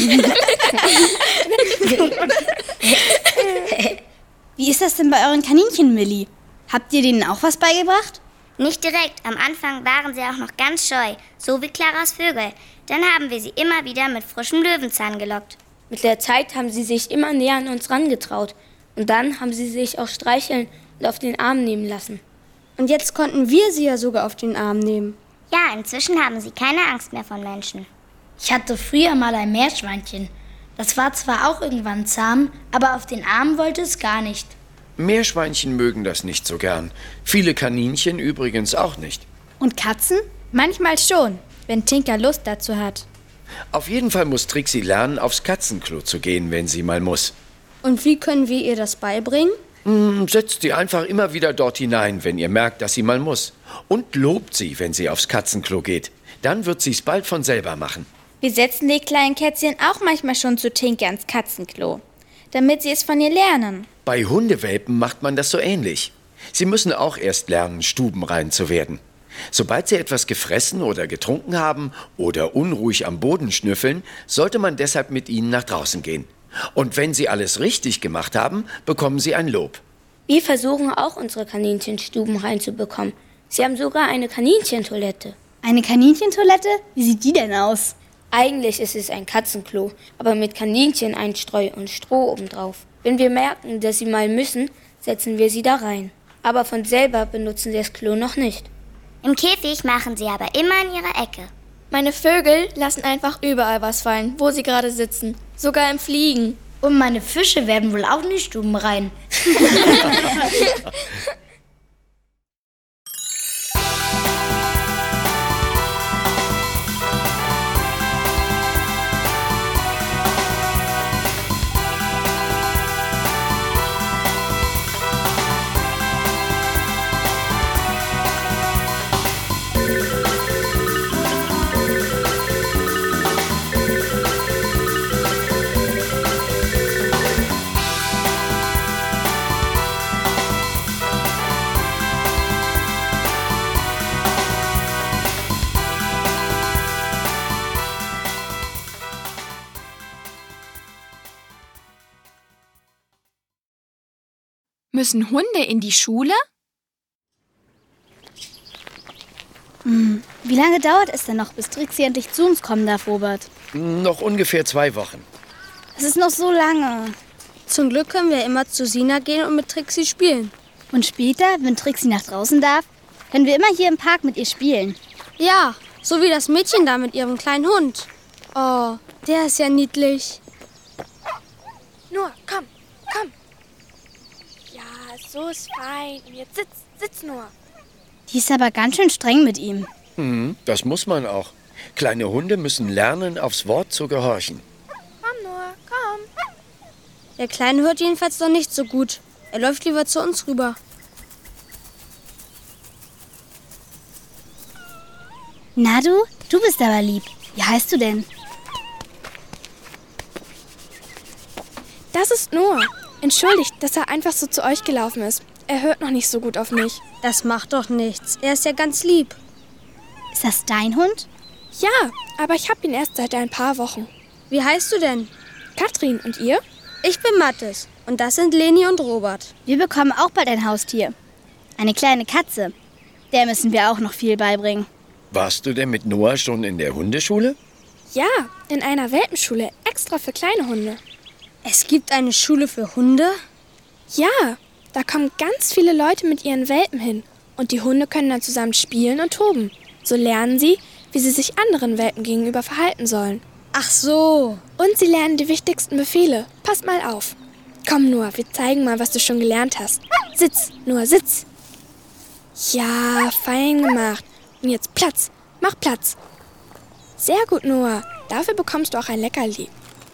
Wie ist das denn bei euren Kaninchen, Millie? Habt ihr denen auch was beigebracht? Nicht direkt. Am Anfang waren sie auch noch ganz scheu, so wie Claras Vögel. Dann haben wir sie immer wieder mit frischem Löwenzahn gelockt. Mit der Zeit haben sie sich immer näher an uns rangetraut. Und dann haben sie sich auch streicheln und auf den Arm nehmen lassen. Und jetzt konnten wir sie ja sogar auf den Arm nehmen. Ja, inzwischen haben sie keine Angst mehr von Menschen. Ich hatte früher mal ein Meerschweinchen. Das war zwar auch irgendwann zahm, aber auf den Arm wollte es gar nicht. Meerschweinchen mögen das nicht so gern. Viele Kaninchen übrigens auch nicht. Und Katzen? Manchmal schon, wenn Tinka Lust dazu hat. Auf jeden Fall muss Trixie lernen, aufs Katzenklo zu gehen, wenn sie mal muss. Und wie können wir ihr das beibringen? Hm, setzt sie einfach immer wieder dort hinein, wenn ihr merkt, dass sie mal muss. Und lobt sie, wenn sie aufs Katzenklo geht. Dann wird sie es bald von selber machen. Wir setzen die kleinen Kätzchen auch manchmal schon zu Tinka ans Katzenklo, damit sie es von ihr lernen. Bei Hundewelpen macht man das so ähnlich. Sie müssen auch erst lernen, stubenrein zu werden. Sobald sie etwas gefressen oder getrunken haben oder unruhig am Boden schnüffeln, sollte man deshalb mit ihnen nach draußen gehen. Und wenn sie alles richtig gemacht haben, bekommen sie ein Lob. Wir versuchen auch, unsere Kaninchen stubenrein zu bekommen. Sie haben sogar eine Kaninchentoilette. Eine Kaninchentoilette? Wie sieht die denn aus? Eigentlich ist es ein Katzenklo, aber mit Kanincheneinstreu und Stroh obendrauf. Wenn wir merken, dass sie mal müssen, setzen wir sie da rein. Aber von selber benutzen sie das Klo noch nicht. Im Käfig machen sie aber immer in ihrer Ecke. Meine Vögel lassen einfach überall was fallen, wo sie gerade sitzen. Sogar im Fliegen. Und meine Fische werden wohl auch nicht stubenrein. Müssen Hunde in die Schule? Hm, wie lange dauert es denn noch, bis Trixie endlich zu uns kommen darf, Robert? Noch ungefähr zwei Wochen. Es ist noch so lange. Zum Glück können wir immer zu Sina gehen und mit Trixie spielen. Und später, wenn Trixie nach draußen darf, können wir immer hier im Park mit ihr spielen. Ja, so wie das Mädchen da mit ihrem kleinen Hund. Oh, der ist ja niedlich. Nur, komm, komm. Ja, so ist fein. Und jetzt sitz, sitz nur. Die ist aber ganz schön streng mit ihm. Hm, das muss man auch. Kleine Hunde müssen lernen, aufs Wort zu gehorchen. Komm nur, komm. Der Kleine hört jedenfalls noch nicht so gut. Er läuft lieber zu uns rüber. Na du, du bist aber lieb. Wie heißt du denn? Das ist Noah. Entschuldigt, dass er einfach so zu euch gelaufen ist. Er hört noch nicht so gut auf mich. Das macht doch nichts. Er ist ja ganz lieb. Ist das dein Hund? Ja, aber ich habe ihn erst seit ein paar Wochen. Wie heißt du denn? Katrin, und ihr? Ich bin Mathis. Und das sind Leni und Robert. Wir bekommen auch bald ein Haustier. Eine kleine Katze. Der müssen wir auch noch viel beibringen. Warst du denn mit Noah schon in der Hundeschule? Ja, in einer Welpenschule, extra für kleine Hunde. Es gibt eine Schule für Hunde? Ja, da kommen ganz viele Leute mit ihren Welpen hin. Und die Hunde können dann zusammen spielen und toben. So lernen sie, wie sie sich anderen Welpen gegenüber verhalten sollen. Ach so. Und sie lernen die wichtigsten Befehle. Pass mal auf. Komm, Noah, wir zeigen mal, was du schon gelernt hast. Sitz, Noah, sitz. Ja, fein gemacht. Und jetzt Platz. Mach Platz. Sehr gut, Noah. Dafür bekommst du auch ein Leckerli.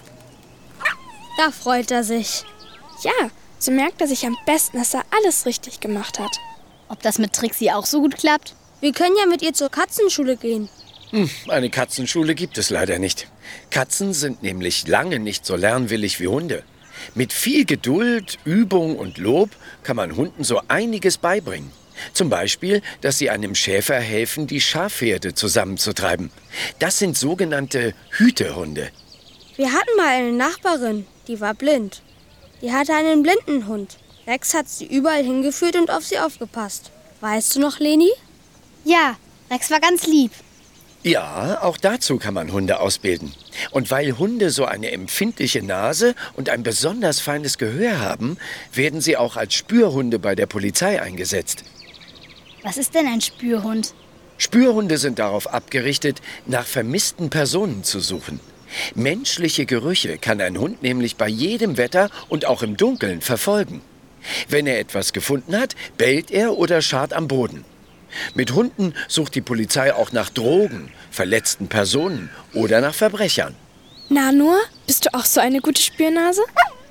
Da freut er sich. Ja, so merkt er sich am besten, dass er alles richtig gemacht hat. Ob das mit Trixie auch so gut klappt? Wir können ja mit ihr zur Katzenschule gehen. Hm, eine Katzenschule gibt es leider nicht. Katzen sind nämlich lange nicht so lernwillig wie Hunde. Mit viel Geduld, Übung und Lob kann man Hunden so einiges beibringen. Zum Beispiel, dass sie einem Schäfer helfen, die Schafherde zusammenzutreiben. Das sind sogenannte Hütehunde. Wir hatten mal eine Nachbarin, die war blind. Die hatte einen blinden Hund. Rex hat sie überall hingeführt und auf sie aufgepasst. Weißt du noch, Leni? Ja, Rex war ganz lieb. Ja, auch dazu kann man Hunde ausbilden. Und weil Hunde so eine empfindliche Nase und ein besonders feines Gehör haben, werden sie auch als Spürhunde bei der Polizei eingesetzt. Was ist denn ein Spürhund? Spürhunde sind darauf abgerichtet, nach vermissten Personen zu suchen. Menschliche Gerüche kann ein Hund nämlich bei jedem Wetter und auch im Dunkeln verfolgen. Wenn er etwas gefunden hat, bellt er oder scharrt am Boden. Mit Hunden sucht die Polizei auch nach Drogen, verletzten Personen oder nach Verbrechern. Na, Noah, bist du auch so eine gute Spürnase?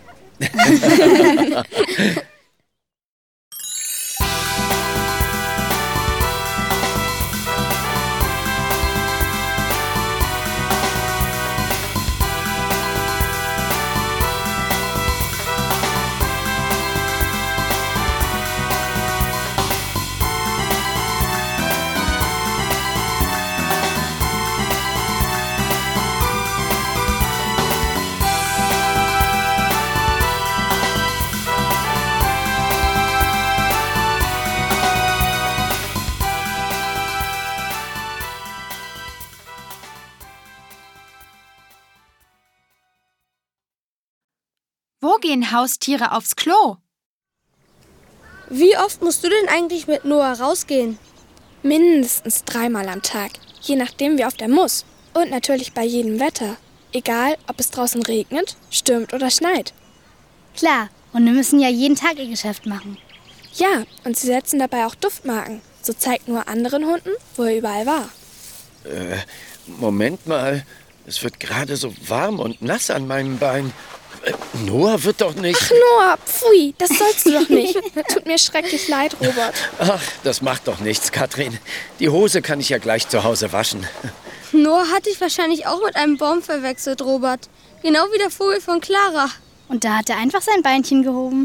Wo gehen Haustiere aufs Klo? Wie oft musst du denn eigentlich mit Noah rausgehen? Mindestens dreimal am Tag, je nachdem wie oft er muss. Und natürlich bei jedem Wetter. Egal, ob es draußen regnet, stürmt oder schneit. Klar, Hunde müssen ja jeden Tag ihr Geschäft machen. Ja, und sie setzen dabei auch Duftmarken. So zeigt nur anderen Hunden, wo er überall war. Äh, Moment mal. Es wird gerade so warm und nass an meinem Bein. Äh, Noah wird doch nicht... Ach, Noah, pfui, das sollst du doch nicht. Tut mir schrecklich leid, Robert. Ach, das macht doch nichts, Katrin. Die Hose kann ich ja gleich zu Hause waschen. Noah hat dich wahrscheinlich auch mit einem Baum verwechselt, Robert. Genau wie der Vogel von Clara. Und da hat er einfach sein Beinchen gehoben.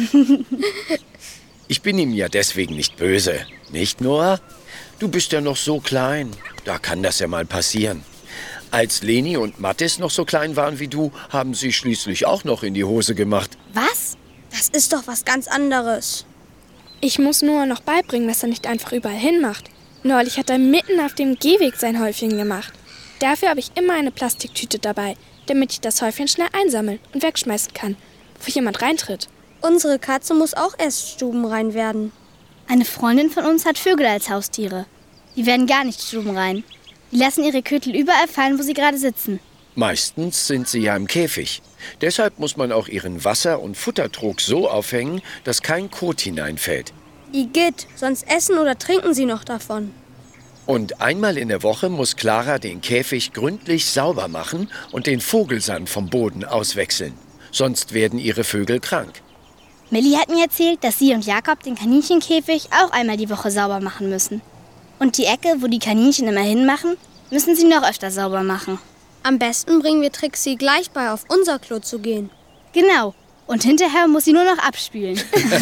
Ich bin ihm ja deswegen nicht böse. Nicht, Noah? Du bist ja noch so klein. Da kann das ja mal passieren. Als Leni und Mathis noch so klein waren wie du, haben sie schließlich auch noch in die Hose gemacht. Was? Das ist doch was ganz anderes. Ich muss Noah noch beibringen, dass er nicht einfach überall hinmacht. Neulich hat er mitten auf dem Gehweg sein Häufchen gemacht. Dafür habe ich immer eine Plastiktüte dabei, damit ich das Häufchen schnell einsammeln und wegschmeißen kann, bevor jemand reintritt. Unsere Katze muss auch erst stubenrein werden. Eine Freundin von uns hat Vögel als Haustiere. Die werden gar nicht stubenrein. Die lassen ihre Kötel überall fallen, wo sie gerade sitzen. Meistens sind sie ja im Käfig. Deshalb muss man auch ihren Wasser- und Futtertrog so aufhängen, dass kein Kot hineinfällt. Igitt, sonst essen oder trinken sie noch davon. Und einmal in der Woche muss Clara den Käfig gründlich sauber machen und den Vogelsand vom Boden auswechseln. Sonst werden ihre Vögel krank. Millie hat mir erzählt, dass sie und Jakob den Kaninchenkäfig auch einmal die Woche sauber machen müssen. Und die Ecke, wo die Kaninchen immer hinmachen, müssen sie noch öfter sauber machen. Am besten bringen wir Trixie gleich bei, auf unser Klo zu gehen. Genau. Und hinterher muss sie nur noch abspülen.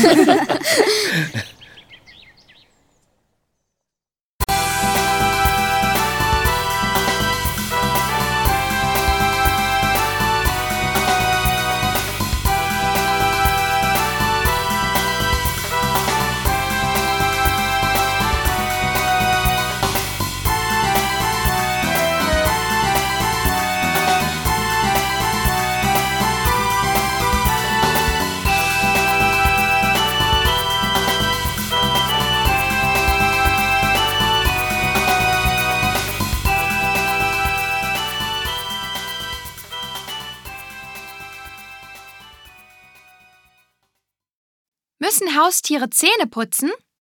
Müssen Haustiere Zähne putzen?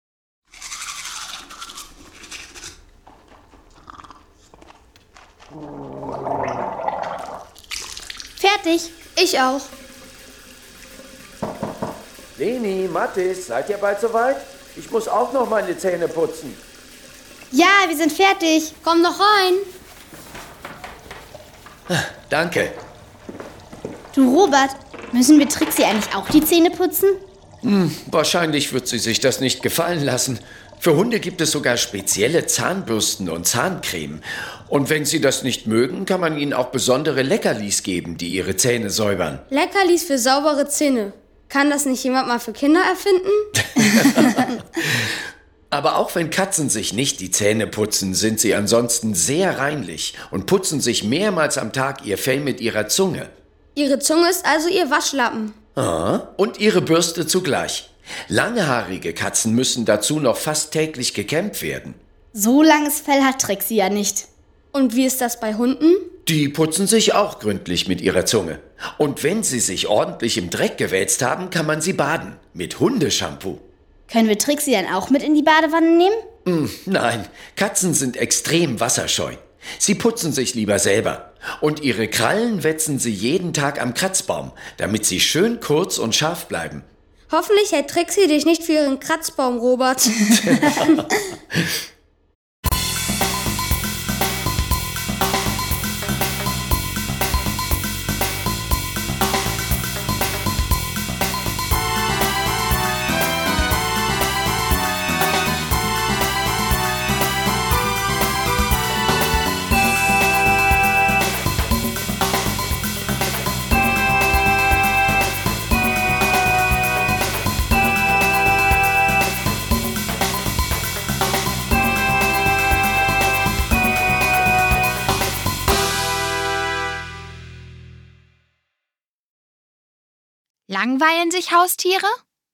Fertig. Ich auch. Leni, Mathis, seid ihr bald soweit? Ich muss auch noch meine Zähne putzen. Ja, wir sind fertig. Komm noch rein. Danke. Du, Robert, müssen wir Trixie eigentlich auch die Zähne putzen? Hm, wahrscheinlich wird sie sich das nicht gefallen lassen. Für Hunde gibt es sogar spezielle Zahnbürsten und Zahncreme. Und wenn sie das nicht mögen, kann man ihnen auch besondere Leckerlis geben, die ihre Zähne säubern. Leckerlis für saubere Zähne. Kann das nicht jemand mal für Kinder erfinden? Aber auch wenn Katzen sich nicht die Zähne putzen, sind sie ansonsten sehr reinlich und putzen sich mehrmals am Tag ihr Fell mit ihrer Zunge. Ihre Zunge ist also ihr Waschlappen. Ah, und ihre Bürste zugleich. Langhaarige Katzen müssen dazu noch fast täglich gekämmt werden. So langes Fell hat Trixie ja nicht. Und wie ist das bei Hunden? Die putzen sich auch gründlich mit ihrer Zunge. Und wenn sie sich ordentlich im Dreck gewälzt haben, kann man sie baden. Mit Hundeshampoo. Können wir Trixie dann auch mit in die Badewanne nehmen? Mm, nein, Katzen sind extrem wasserscheu. Sie putzen sich lieber selber. Und ihre Krallen wetzen sie jeden Tag am Kratzbaum, damit sie schön kurz und scharf bleiben. Hoffentlich hält Trixie dich nicht für ihren Kratzbaum, Robert. Langweilen sich Haustiere?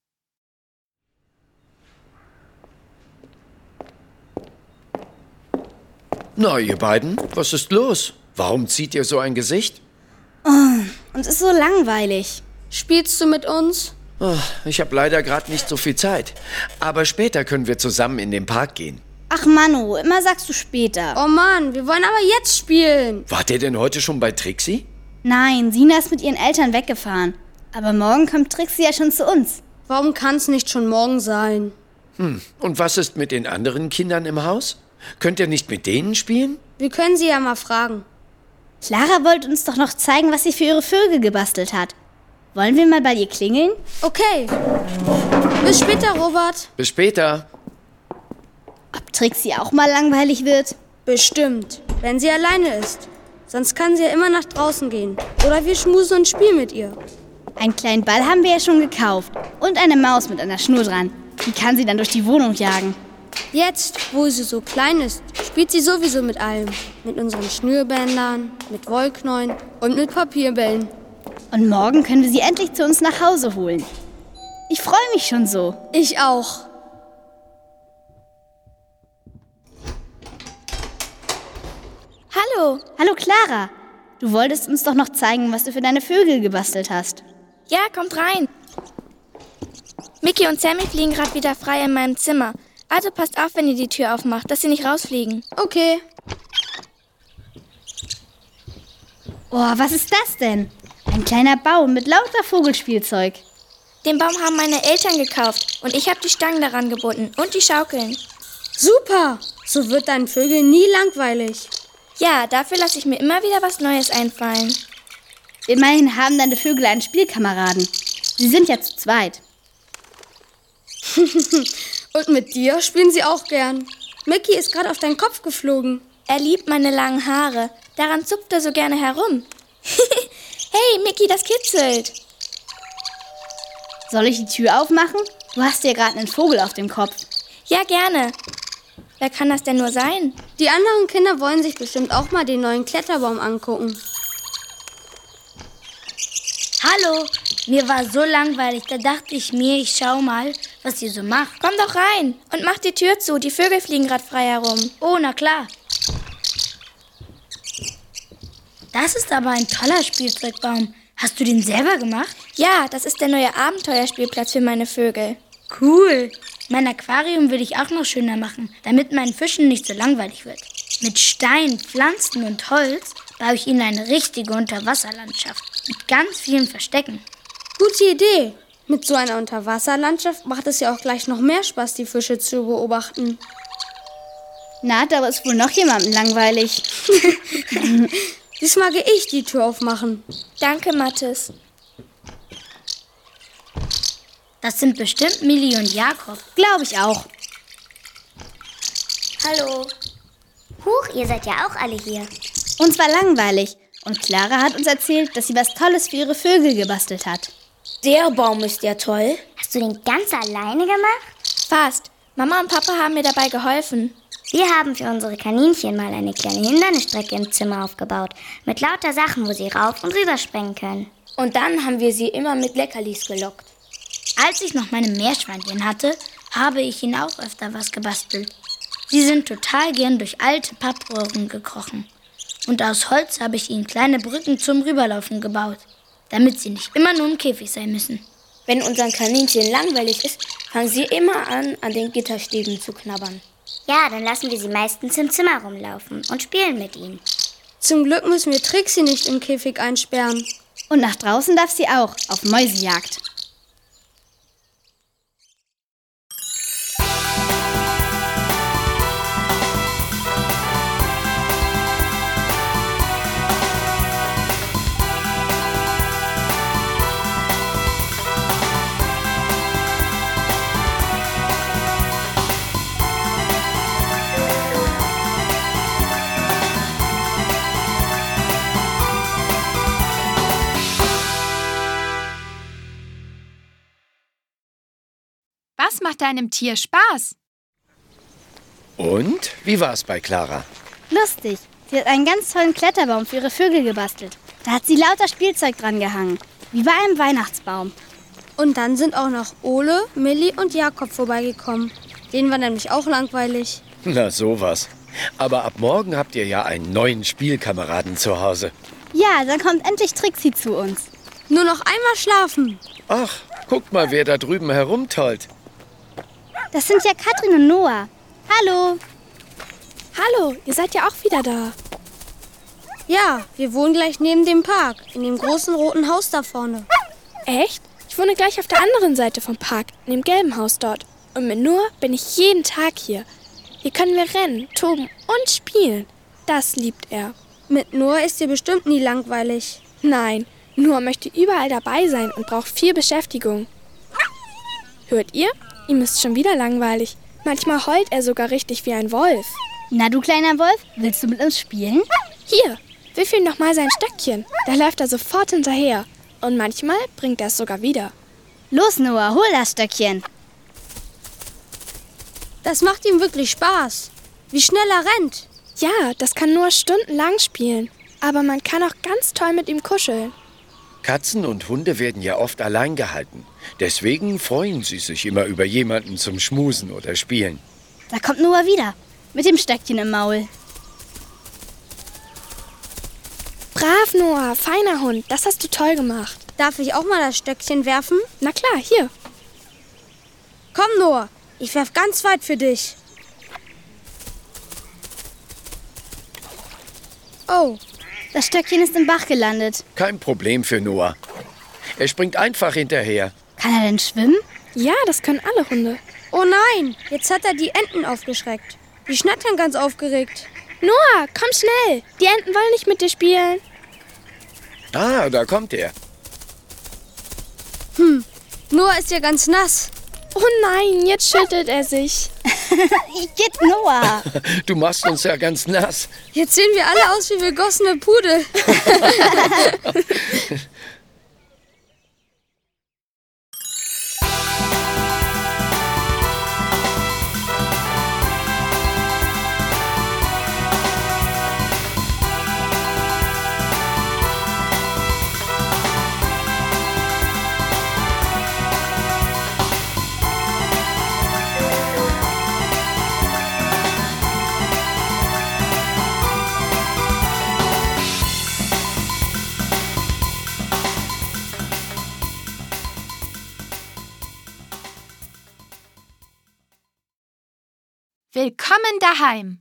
Na, ihr beiden, was ist los? Warum zieht ihr so ein Gesicht? Oh, uns ist so langweilig. Spielst du mit uns? Oh, ich habe leider gerade nicht so viel Zeit. Aber später können wir zusammen in den Park gehen. Ach Manu, immer sagst du später. Oh Mann, wir wollen aber jetzt spielen. Wart ihr denn heute schon bei Trixie? Nein, Sina ist mit ihren Eltern weggefahren. Aber morgen kommt Trixie ja schon zu uns. Warum kann es nicht schon morgen sein? Hm, und was ist mit den anderen Kindern im Haus? Könnt ihr nicht mit denen spielen? Wir können sie ja mal fragen. Clara wollte uns doch noch zeigen, was sie für ihre Vögel gebastelt hat. Wollen wir mal bei ihr klingeln? Okay. Bis später, Robert. Bis später. Ob Trixie auch mal langweilig wird? Bestimmt, wenn sie alleine ist. Sonst kann sie ja immer nach draußen gehen. Oder wir schmusen und spielen mit ihr. Einen kleinen Ball haben wir ja schon gekauft. Und eine Maus mit einer Schnur dran. Die kann sie dann durch die Wohnung jagen. Jetzt, wo sie so klein ist, spielt sie sowieso mit allem. Mit unseren Schnürbändern, mit Wollknäueln und mit Papierbällen. Und morgen können wir sie endlich zu uns nach Hause holen. Ich freue mich schon so. Ich auch. Hallo. Hallo Clara. Du wolltest uns doch noch zeigen, was du für deine Vögel gebastelt hast. Ja, kommt rein. Mickey und Sammy fliegen gerade wieder frei in meinem Zimmer. Also passt auf, wenn ihr die Tür aufmacht, dass sie nicht rausfliegen. Okay. Oh, was ist das denn? Ein kleiner Baum mit lauter Vogelspielzeug. Den Baum haben meine Eltern gekauft und ich habe die Stangen daran gebunden und die Schaukeln. Super! So wird deinen Vögeln nie langweilig. Ja, dafür lasse ich mir immer wieder was Neues einfallen. Immerhin haben deine Vögel einen Spielkameraden. Sie sind ja zu zweit. Und mit dir spielen sie auch gern. Mickey ist gerade auf deinen Kopf geflogen. Er liebt meine langen Haare. Daran zupft er so gerne herum. Hey, Mickey, das kitzelt. Soll ich die Tür aufmachen? Du hast ja gerade einen Vogel auf dem Kopf. Ja, gerne. Wer kann das denn nur sein? Die anderen Kinder wollen sich bestimmt auch mal den neuen Kletterbaum angucken. Hallo, mir war so langweilig, da dachte ich mir, ich schau mal, was ihr so macht. Komm doch rein und mach die Tür zu, die Vögel fliegen gerade frei herum. Oh, na klar. Das ist aber ein toller Spielzeugbaum. Hast du den selber gemacht? Ja, das ist der neue Abenteuerspielplatz für meine Vögel. Cool. Mein Aquarium will ich auch noch schöner machen, damit meinen Fischen nicht so langweilig wird. Mit Stein, Pflanzen und Holz baue ich ihnen eine richtige Unterwasserlandschaft mit ganz vielen Verstecken. Gute Idee. Mit so einer Unterwasserlandschaft macht es ja auch gleich noch mehr Spaß, die Fische zu beobachten. Na, da ist wohl noch jemandem langweilig. Diesmal gehe ich die Tür aufmachen. Danke, Mathis. Das sind bestimmt Milli und Jakob. Glaube ich auch. Hallo. Huch, ihr seid ja auch alle hier. Uns war langweilig. Und Clara hat uns erzählt, dass sie was Tolles für ihre Vögel gebastelt hat. Der Baum ist ja toll. Hast du den ganz alleine gemacht? Fast. Mama und Papa haben mir dabei geholfen. Wir haben für unsere Kaninchen mal eine kleine Hindernisstrecke im Zimmer aufgebaut. Mit lauter Sachen, wo sie rauf und rüber springen können. Und dann haben wir sie immer mit Leckerlis gelockt. Als ich noch meine Meerschweinchen hatte, habe ich ihnen auch öfter was gebastelt. Sie sind total gern durch alte Pappröhren gekrochen. Und aus Holz habe ich ihnen kleine Brücken zum Rüberlaufen gebaut, damit sie nicht immer nur im Käfig sein müssen. Wenn unseren Kaninchen langweilig ist, fangen sie immer an, an den Gitterstäben zu knabbern. Ja, dann lassen wir sie meistens im Zimmer rumlaufen und spielen mit ihnen. Zum Glück müssen wir Trixie nicht im Käfig einsperren. Und nach draußen darf sie auch, auf Mäusejagd. Was macht deinem Tier Spaß? Und? Wie war's bei Clara? Lustig. Sie hat einen ganz tollen Kletterbaum für ihre Vögel gebastelt. Da hat sie lauter Spielzeug dran gehangen. Wie bei einem Weihnachtsbaum. Und dann sind auch noch Ole, Milli und Jakob vorbeigekommen. Denen war nämlich auch langweilig. Na sowas. Aber ab morgen habt ihr ja einen neuen Spielkameraden zu Hause. Ja, dann kommt endlich Trixie zu uns. Nur noch einmal schlafen. Ach, guckt mal, wer da drüben herumtollt. Das sind ja Katrin und Noah. Hallo. Hallo, ihr seid ja auch wieder da. Ja, wir wohnen gleich neben dem Park, in dem großen roten Haus da vorne. Echt? Ich wohne gleich auf der anderen Seite vom Park, in dem gelben Haus dort. Und mit Noah bin ich jeden Tag hier. Hier können wir rennen, toben und spielen. Das liebt er. Mit Noah ist dir bestimmt nie langweilig. Nein, Noah möchte überall dabei sein und braucht viel Beschäftigung. Hört ihr? Ihm ist schon wieder langweilig. Manchmal heult er sogar richtig wie ein Wolf. Na du kleiner Wolf, willst du mit uns spielen? Hier, wirf ihm noch mal sein Stöckchen. Da läuft er sofort hinterher. Und manchmal bringt er es sogar wieder. Los, Noah, hol das Stöckchen. Das macht ihm wirklich Spaß. Wie schnell er rennt. Ja, das kann Noah stundenlang spielen. Aber man kann auch ganz toll mit ihm kuscheln. Katzen und Hunde werden ja oft allein gehalten. Deswegen freuen sie sich immer über jemanden zum Schmusen oder Spielen. Da kommt Noah wieder, mit dem Stöckchen im Maul. Brav, Noah, feiner Hund, das hast du toll gemacht. Darf ich auch mal das Stöckchen werfen? Na klar, hier. Komm, Noah, ich werf ganz weit für dich. Oh, das Stöckchen ist im Bach gelandet. Kein Problem für Noah. Er springt einfach hinterher. Kann er denn schwimmen? Ja, das können alle Hunde. Oh nein, jetzt hat er die Enten aufgeschreckt. Die schnattern ganz aufgeregt. Noah, komm schnell. Die Enten wollen nicht mit dir spielen. Ah, da kommt er. Hm, Noah ist ja ganz nass. Oh nein, jetzt schüttelt er sich. Geht Noah. Du machst uns ja ganz nass. Jetzt sehen wir alle aus wie begossene Pudel. Willkommen daheim.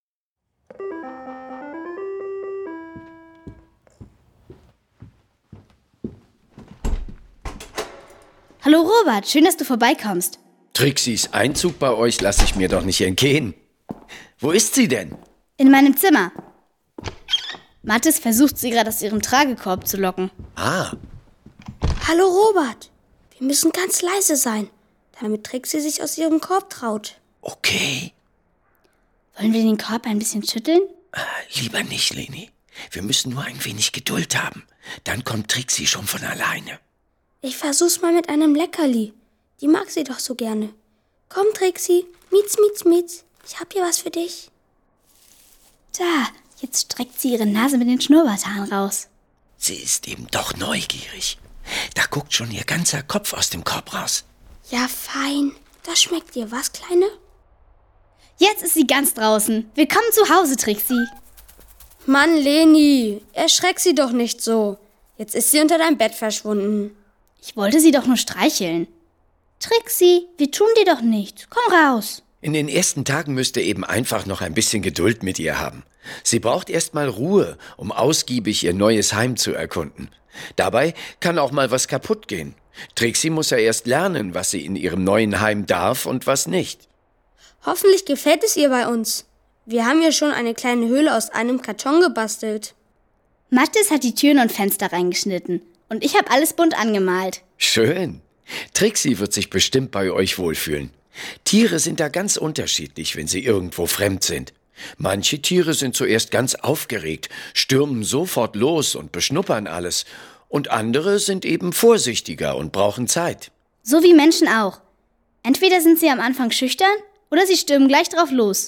Hallo Robert, schön, dass du vorbeikommst. Trixis Einzug bei euch lasse ich mir doch nicht entgehen. Wo ist sie denn? In meinem Zimmer. Mathis versucht sie gerade aus ihrem Tragekorb zu locken. Ah. Hallo Robert, wir müssen ganz leise sein, damit Trixi sich aus ihrem Korb traut. Okay. Wollen wir den Korb ein bisschen schütteln? Äh, lieber nicht, Leni. Wir müssen nur ein wenig Geduld haben. Dann kommt Trixi schon von alleine. Ich versuch's mal mit einem Leckerli. Die mag sie doch so gerne. Komm, Trixi. Mietz, mietz, mietz. Ich hab hier was für dich. Da, jetzt streckt sie ihre Nase mit den Schnurrbarthaaren raus. Sie ist eben doch neugierig. Da guckt schon ihr ganzer Kopf aus dem Korb raus. Ja, fein. Das schmeckt dir was, Kleine? Jetzt ist sie ganz draußen. Willkommen zu Hause, Trixi. Mann, Leni, erschreck sie doch nicht so. Jetzt ist sie unter deinem Bett verschwunden. Ich wollte sie doch nur streicheln. Trixi, wir tun dir doch nichts. Komm raus. In den ersten Tagen müsst ihr eben einfach noch ein bisschen Geduld mit ihr haben. Sie braucht erst mal Ruhe, um ausgiebig ihr neues Heim zu erkunden. Dabei kann auch mal was kaputt gehen. Trixi muss ja erst lernen, was sie in ihrem neuen Heim darf und was nicht. Hoffentlich gefällt es ihr bei uns. Wir haben ja schon eine kleine Höhle aus einem Karton gebastelt. Mathis hat die Türen und Fenster reingeschnitten. Und ich habe alles bunt angemalt. Schön. Trixi wird sich bestimmt bei euch wohlfühlen. Tiere sind da ganz unterschiedlich, wenn sie irgendwo fremd sind. Manche Tiere sind zuerst ganz aufgeregt, stürmen sofort los und beschnuppern alles. Und andere sind eben vorsichtiger und brauchen Zeit. So wie Menschen auch. Entweder sind sie am Anfang schüchtern oder sie stürmen gleich drauf los.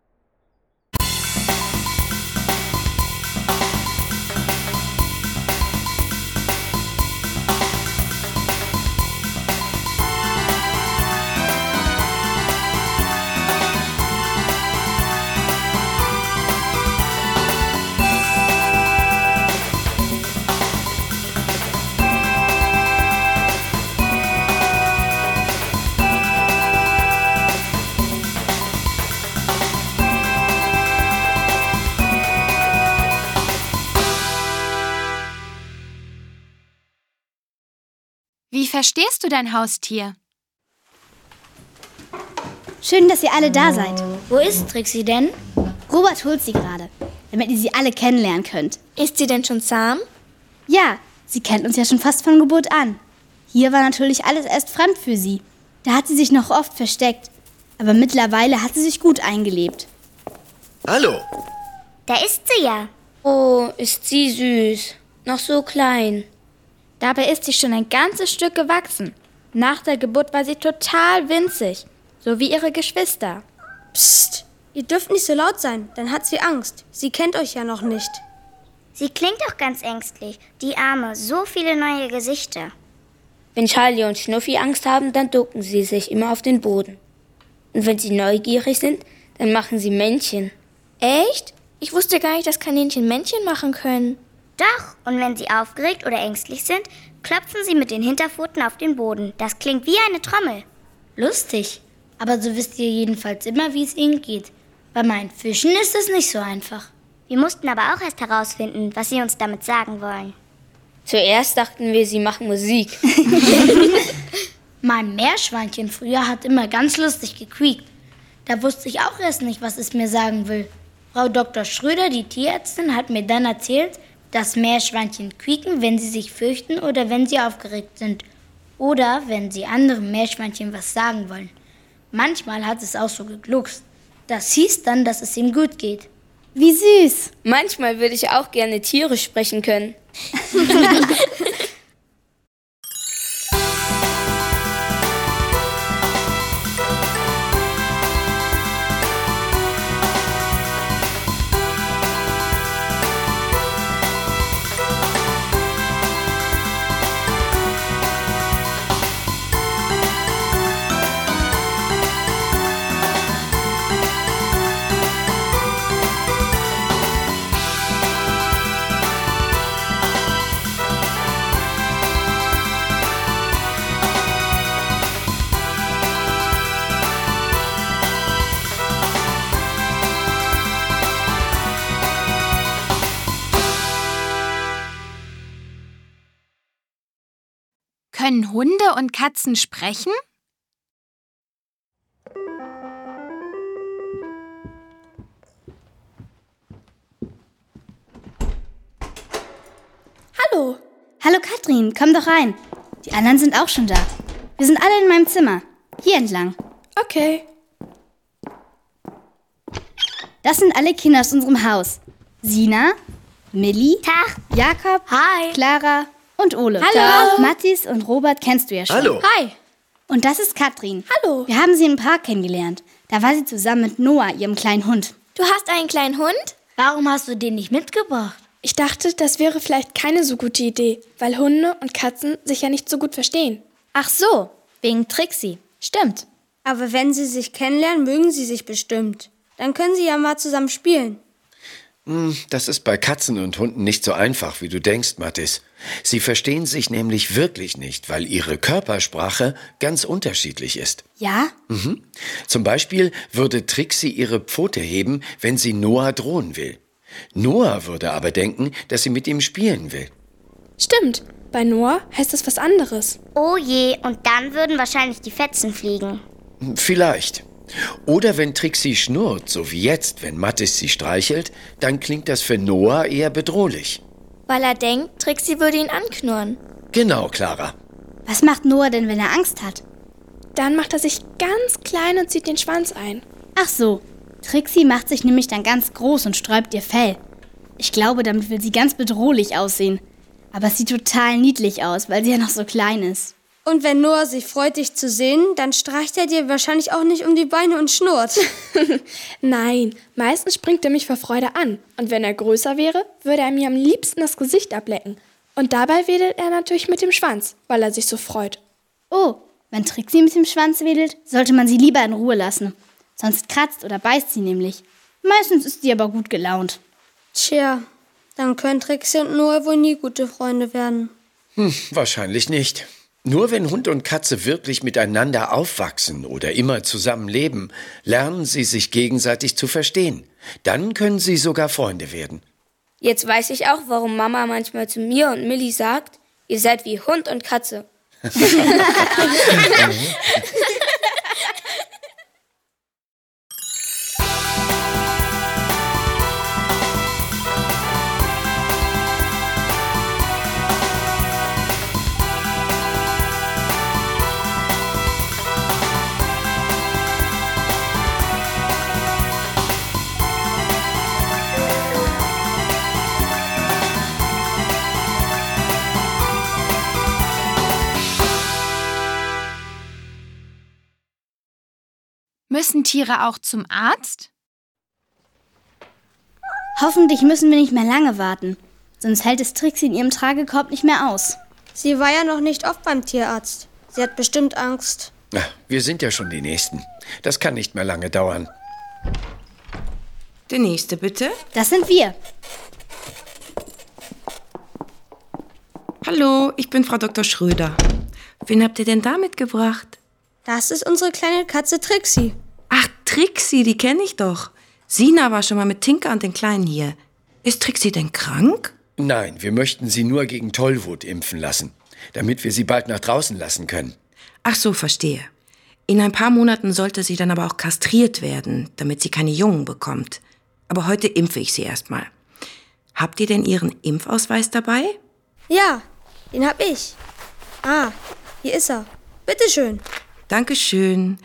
Wie verstehst du dein Haustier? Schön, dass ihr alle da seid. Wo ist Trixi denn? Robert holt sie gerade, damit ihr sie alle kennenlernen könnt. Ist sie denn schon zahm? Ja, sie kennt uns ja schon fast von Geburt an. Hier war natürlich alles erst fremd für sie. Da hat sie sich noch oft versteckt. Aber mittlerweile hat sie sich gut eingelebt. Hallo. Da ist sie ja. Oh, ist sie süß. Noch so klein. Dabei ist sie schon ein ganzes Stück gewachsen. Nach der Geburt war sie total winzig, so wie ihre Geschwister. Psst, ihr dürft nicht so laut sein, dann hat sie Angst. Sie kennt euch ja noch nicht. Sie klingt doch ganz ängstlich, die Arme, so viele neue Gesichter. Wenn Charlie und Schnuffi Angst haben, dann ducken sie sich immer auf den Boden. Und wenn sie neugierig sind, dann machen sie Männchen. Echt? Ich wusste gar nicht, dass Kaninchen Männchen machen können. Doch, und wenn sie aufgeregt oder ängstlich sind, klopfen sie mit den Hinterpfoten auf den Boden. Das klingt wie eine Trommel. Lustig. Aber so wisst ihr jedenfalls immer, wie es ihnen geht. Bei meinen Fischen ist es nicht so einfach. Wir mussten aber auch erst herausfinden, was sie uns damit sagen wollen. Zuerst dachten wir, sie machen Musik. Mein Meerschweinchen früher hat immer ganz lustig gequiekt. Da wusste ich auch erst nicht, was es mir sagen will. Frau Doktor Schröder, die Tierärztin, hat mir dann erzählt, dass Meerschweinchen quieken, wenn sie sich fürchten oder wenn sie aufgeregt sind. Oder wenn sie anderen Meerschweinchen was sagen wollen. Manchmal hat es auch so gegluckst. Das hieß dann, dass es ihm gut geht. Wie süß. Manchmal würde ich auch gerne Tiere sprechen können. Können Hunde und Katzen sprechen? Hallo. Hallo Katrin, komm doch rein. Die anderen sind auch schon da. Wir sind alle in meinem Zimmer. Hier entlang. Okay. Das sind alle Kinder aus unserem Haus. Sina, Milli, Tag, Jakob, Hi. Clara und Ole. Hallo. Mathis und Robert kennst du ja schon. Hallo. Hi. Und das ist Katrin. Hallo. Wir haben sie im Park kennengelernt. Da war sie zusammen mit Noah, ihrem kleinen Hund. Du hast einen kleinen Hund? Warum hast du den nicht mitgebracht? Ich dachte, das wäre vielleicht keine so gute Idee, weil Hunde und Katzen sich ja nicht so gut verstehen. Ach so, wegen Trixie. Stimmt. Aber wenn sie sich kennenlernen, mögen sie sich bestimmt. Dann können sie ja mal zusammen spielen. Das ist bei Katzen und Hunden nicht so einfach, wie du denkst, Mathis. Sie verstehen sich nämlich wirklich nicht, weil ihre Körpersprache ganz unterschiedlich ist. Ja? Mhm. Zum Beispiel würde Trixie ihre Pfote heben, wenn sie Noah drohen will. Noah würde aber denken, dass sie mit ihm spielen will. Stimmt. Bei Noah heißt das was anderes. Oh je, und dann würden wahrscheinlich die Fetzen fliegen. Vielleicht. Oder wenn Trixie schnurrt, so wie jetzt, wenn Mathis sie streichelt, dann klingt das für Noah eher bedrohlich. Weil er denkt, Trixie würde ihn anknurren. Genau, Clara. Was macht Noah denn, wenn er Angst hat? Dann macht er sich ganz klein und zieht den Schwanz ein. Ach so. Trixie macht sich nämlich dann ganz groß und sträubt ihr Fell. Ich glaube, damit will sie ganz bedrohlich aussehen. Aber es sieht total niedlich aus, weil sie ja noch so klein ist. Und wenn Noah sich freut, dich zu sehen, dann streicht er dir wahrscheinlich auch nicht um die Beine und schnurrt. Nein, meistens springt er mich vor Freude an. Und wenn er größer wäre, würde er mir am liebsten das Gesicht ablecken. Und dabei wedelt er natürlich mit dem Schwanz, weil er sich so freut. Oh, wenn Trixie mit dem Schwanz wedelt, sollte man sie lieber in Ruhe lassen. Sonst kratzt oder beißt sie nämlich. Meistens ist sie aber gut gelaunt. Tja, dann können Trixie und Noah wohl nie gute Freunde werden. Hm, wahrscheinlich nicht. Nur wenn Hund und Katze wirklich miteinander aufwachsen oder immer zusammen leben, lernen sie sich gegenseitig zu verstehen. Dann können sie sogar Freunde werden. Jetzt weiß ich auch, warum Mama manchmal zu mir und Milli sagt, ihr seid wie Hund und Katze. Müssen Tiere auch zum Arzt? Hoffentlich müssen wir nicht mehr lange warten. Sonst hält es Trixie in ihrem Tragekorb nicht mehr aus. Sie war ja noch nicht oft beim Tierarzt. Sie hat bestimmt Angst. Na, wir sind ja schon die Nächsten. Das kann nicht mehr lange dauern. Der Nächste, bitte. Das sind wir. Hallo, ich bin Frau Doktor Schröder. Wen habt ihr denn da mitgebracht? Das ist unsere kleine Katze Trixie. Ach, Trixie, die kenne ich doch. Sina war schon mal mit Tinker und den Kleinen hier. Ist Trixie denn krank? Nein, wir möchten sie nur gegen Tollwut impfen lassen, damit wir sie bald nach draußen lassen können. Ach so, verstehe. In ein paar Monaten sollte sie dann aber auch kastriert werden, damit sie keine Jungen bekommt. Aber heute impfe ich sie erstmal. Habt ihr denn Ihren Impfausweis dabei? Ja, den hab ich. Ah, hier ist er. Bitteschön. Dankeschön.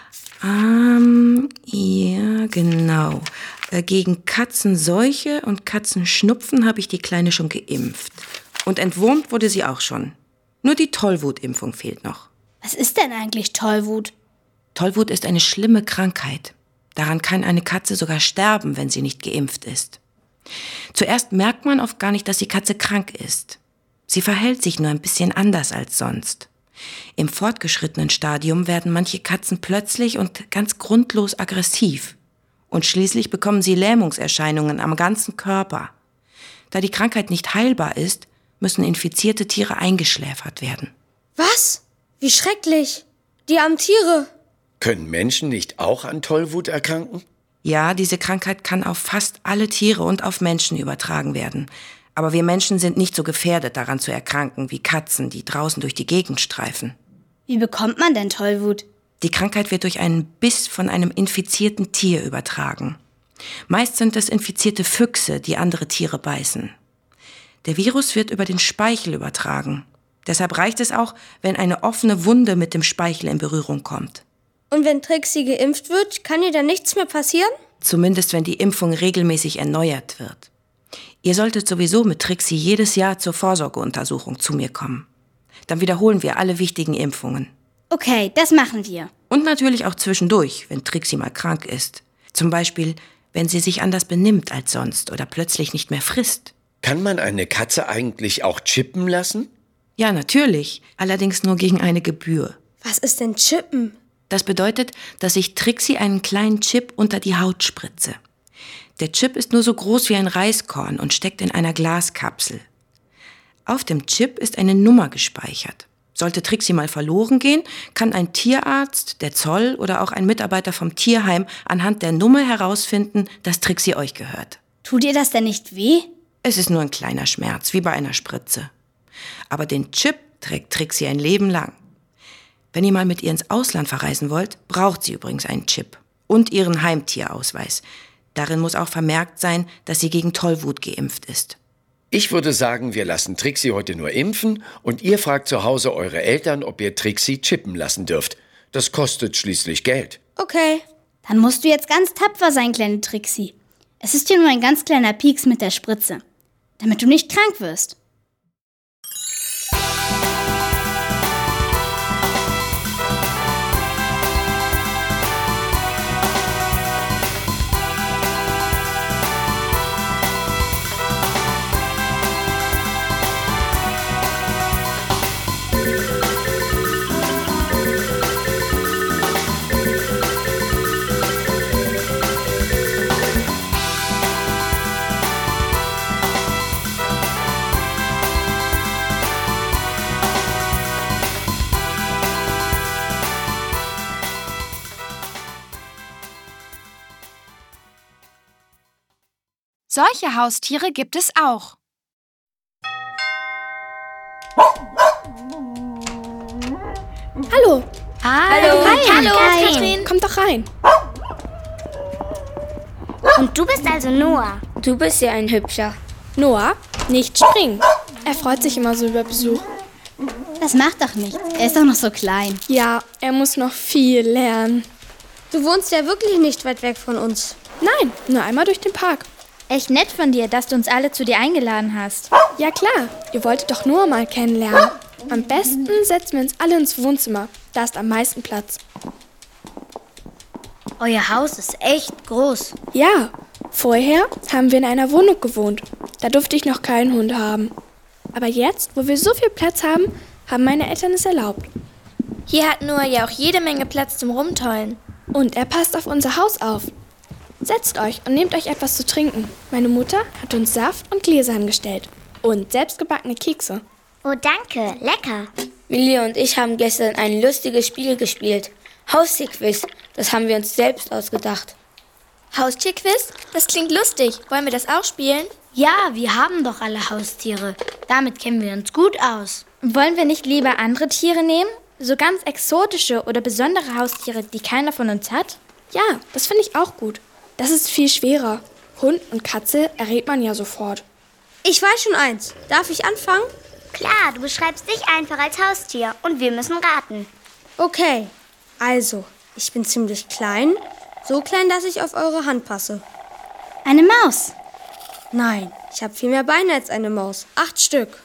Ähm, ja, genau. Äh, gegen Katzenseuche und Katzenschnupfen habe ich die Kleine schon geimpft. Und entwurmt wurde sie auch schon. Nur die Tollwutimpfung fehlt noch. Was ist denn eigentlich Tollwut? Tollwut ist eine schlimme Krankheit. Daran kann eine Katze sogar sterben, wenn sie nicht geimpft ist. Zuerst merkt man oft gar nicht, dass die Katze krank ist. Sie verhält sich nur ein bisschen anders als sonst. Im fortgeschrittenen Stadium werden manche Katzen plötzlich und ganz grundlos aggressiv. Und schließlich bekommen sie Lähmungserscheinungen am ganzen Körper. Da die Krankheit nicht heilbar ist, müssen infizierte Tiere eingeschläfert werden. Was? Wie schrecklich. Die armen Tiere. Können Menschen nicht auch an Tollwut erkranken? Ja, diese Krankheit kann auf fast alle Tiere und auf Menschen übertragen werden. Aber wir Menschen sind nicht so gefährdet, daran zu erkranken, wie Katzen, die draußen durch die Gegend streifen. Wie bekommt man denn Tollwut? Die Krankheit wird durch einen Biss von einem infizierten Tier übertragen. Meist sind es infizierte Füchse, die andere Tiere beißen. Der Virus wird über den Speichel übertragen. Deshalb reicht es auch, wenn eine offene Wunde mit dem Speichel in Berührung kommt. Und wenn Trixie geimpft wird, kann ihr dann nichts mehr passieren? Zumindest wenn die Impfung regelmäßig erneuert wird. Ihr solltet sowieso mit Trixie jedes Jahr zur Vorsorgeuntersuchung zu mir kommen. Dann wiederholen wir alle wichtigen Impfungen. Okay, das machen wir. Und natürlich auch zwischendurch, wenn Trixie mal krank ist. Zum Beispiel, wenn sie sich anders benimmt als sonst oder plötzlich nicht mehr frisst. Kann man eine Katze eigentlich auch chippen lassen? Ja, natürlich. Allerdings nur gegen eine Gebühr. Was ist denn Chippen? Das bedeutet, dass ich Trixie einen kleinen Chip unter die Haut spritze. Der Chip ist nur so groß wie ein Reiskorn und steckt in einer Glaskapsel. Auf dem Chip ist eine Nummer gespeichert. Sollte Trixie mal verloren gehen, kann ein Tierarzt, der Zoll oder auch ein Mitarbeiter vom Tierheim anhand der Nummer herausfinden, dass Trixie euch gehört. Tut ihr das denn nicht weh? Es ist nur ein kleiner Schmerz, wie bei einer Spritze. Aber den Chip trägt Trixie ein Leben lang. Wenn ihr mal mit ihr ins Ausland verreisen wollt, braucht sie übrigens einen Chip und ihren Heimtierausweis. Darin muss auch vermerkt sein, dass sie gegen Tollwut geimpft ist. Ich würde sagen, wir lassen Trixie heute nur impfen und ihr fragt zu Hause eure Eltern, ob ihr Trixie chippen lassen dürft. Das kostet schließlich Geld. Okay. Dann musst du jetzt ganz tapfer sein, kleine Trixie. Es ist ja nur ein ganz kleiner Pieks mit der Spritze, damit du nicht krank wirst. Solche Haustiere gibt es auch. Hallo. Hallo. Hi, Hallo, Katrin. Katrin. Komm doch rein. Und du bist also Noah. Du bist ja ein Hübscher. Noah, nicht springen. Er freut sich immer so über Besuch. Das macht doch nichts. Er ist doch noch so klein. Ja, er muss noch viel lernen. Du wohnst ja wirklich nicht weit weg von uns. Nein, nur einmal durch den Park. Echt nett von dir, dass du uns alle zu dir eingeladen hast. Ja klar, ihr wolltet doch Noah mal kennenlernen. Am besten setzen wir uns alle ins Wohnzimmer. Da ist am meisten Platz. Euer Haus ist echt groß. Ja, vorher haben wir in einer Wohnung gewohnt. Da durfte ich noch keinen Hund haben. Aber jetzt, wo wir so viel Platz haben, haben meine Eltern es erlaubt. Hier hat Noah ja auch jede Menge Platz zum Rumtollen. Und er passt auf unser Haus auf. Setzt euch und nehmt euch etwas zu trinken. Meine Mutter hat uns Saft und Gläser angestellt. Und selbstgebackene Kekse. Oh, danke. Lecker. Millie und ich haben gestern ein lustiges Spiel gespielt. Haustierquiz. Das haben wir uns selbst ausgedacht. Haustierquiz? Das klingt lustig. Wollen wir das auch spielen? Ja, wir haben doch alle Haustiere. Damit kennen wir uns gut aus. Wollen wir nicht lieber andere Tiere nehmen? So ganz exotische oder besondere Haustiere, die keiner von uns hat? Ja, das finde ich auch gut. Das ist viel schwerer. Hund und Katze errät man ja sofort. Ich weiß schon eins. Darf ich anfangen? Klar, du beschreibst dich einfach als Haustier und wir müssen raten. Okay, also, ich bin ziemlich klein. So klein, dass ich auf eure Hand passe. Eine Maus. Nein, ich habe viel mehr Beine als eine Maus. Acht Stück.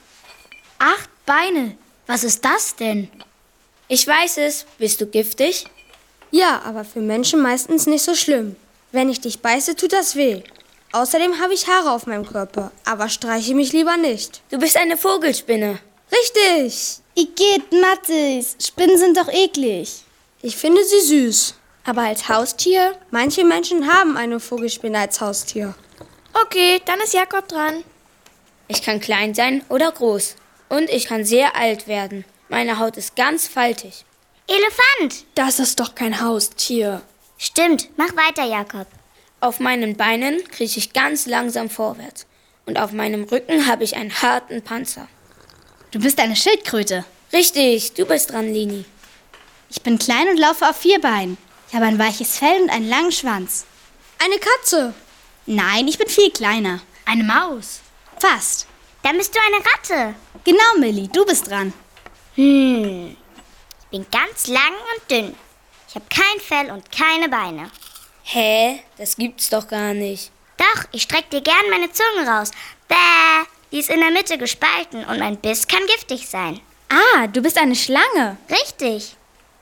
Acht Beine? Was ist das denn? Ich weiß es. Bist du giftig? Ja, aber für Menschen meistens nicht so schlimm. Wenn ich dich beiße, tut das weh. Außerdem habe ich Haare auf meinem Körper, aber streiche mich lieber nicht. Du bist eine Vogelspinne. Richtig. Igitt, Mathis, Spinnen sind doch eklig. Ich finde sie süß. Aber als Haustier? Manche Menschen haben eine Vogelspinne als Haustier. Okay, dann ist Jakob dran. Ich kann klein sein oder groß. Und ich kann sehr alt werden. Meine Haut ist ganz faltig. Elefant! Das ist doch kein Haustier. Stimmt, mach weiter, Jakob. Auf meinen Beinen krieche ich ganz langsam vorwärts. Und auf meinem Rücken habe ich einen harten Panzer. Du bist eine Schildkröte. Richtig, du bist dran, Lini. Ich bin klein und laufe auf vier Beinen. Ich habe ein weiches Fell und einen langen Schwanz. Eine Katze. Nein, ich bin viel kleiner. Eine Maus. Fast. Dann bist du eine Ratte. Genau, Millie, du bist dran. Hm. Ich bin ganz lang und dünn. Ich habe kein Fell und keine Beine. Hä? Das gibt's doch gar nicht. Doch, ich streck dir gern meine Zunge raus. Bäh, die ist in der Mitte gespalten und mein Biss kann giftig sein. Ah, du bist eine Schlange. Richtig.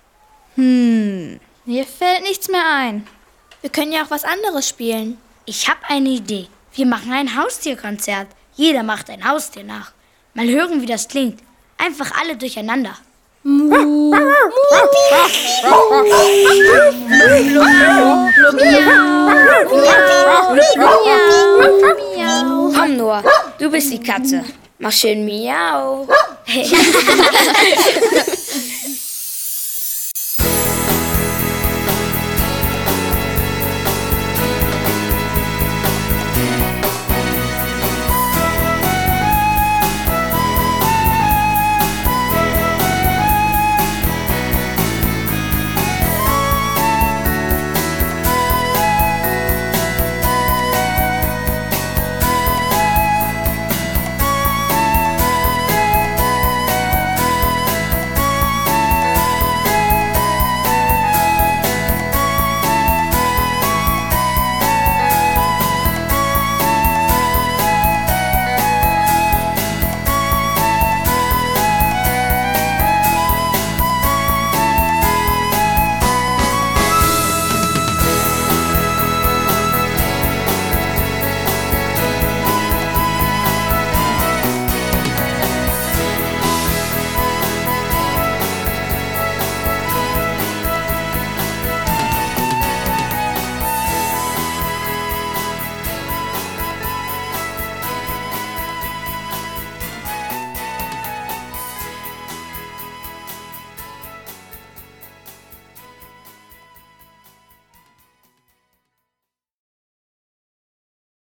Hm, mir fällt nichts mehr ein. Wir können ja auch was anderes spielen. Ich habe eine Idee. Wir machen ein Haustierkonzert. Jeder macht ein Haustier nach. Mal hören, wie das klingt. Einfach alle durcheinander. Mu. Komm, Noah, du bist die Katze. Mach schön Miau.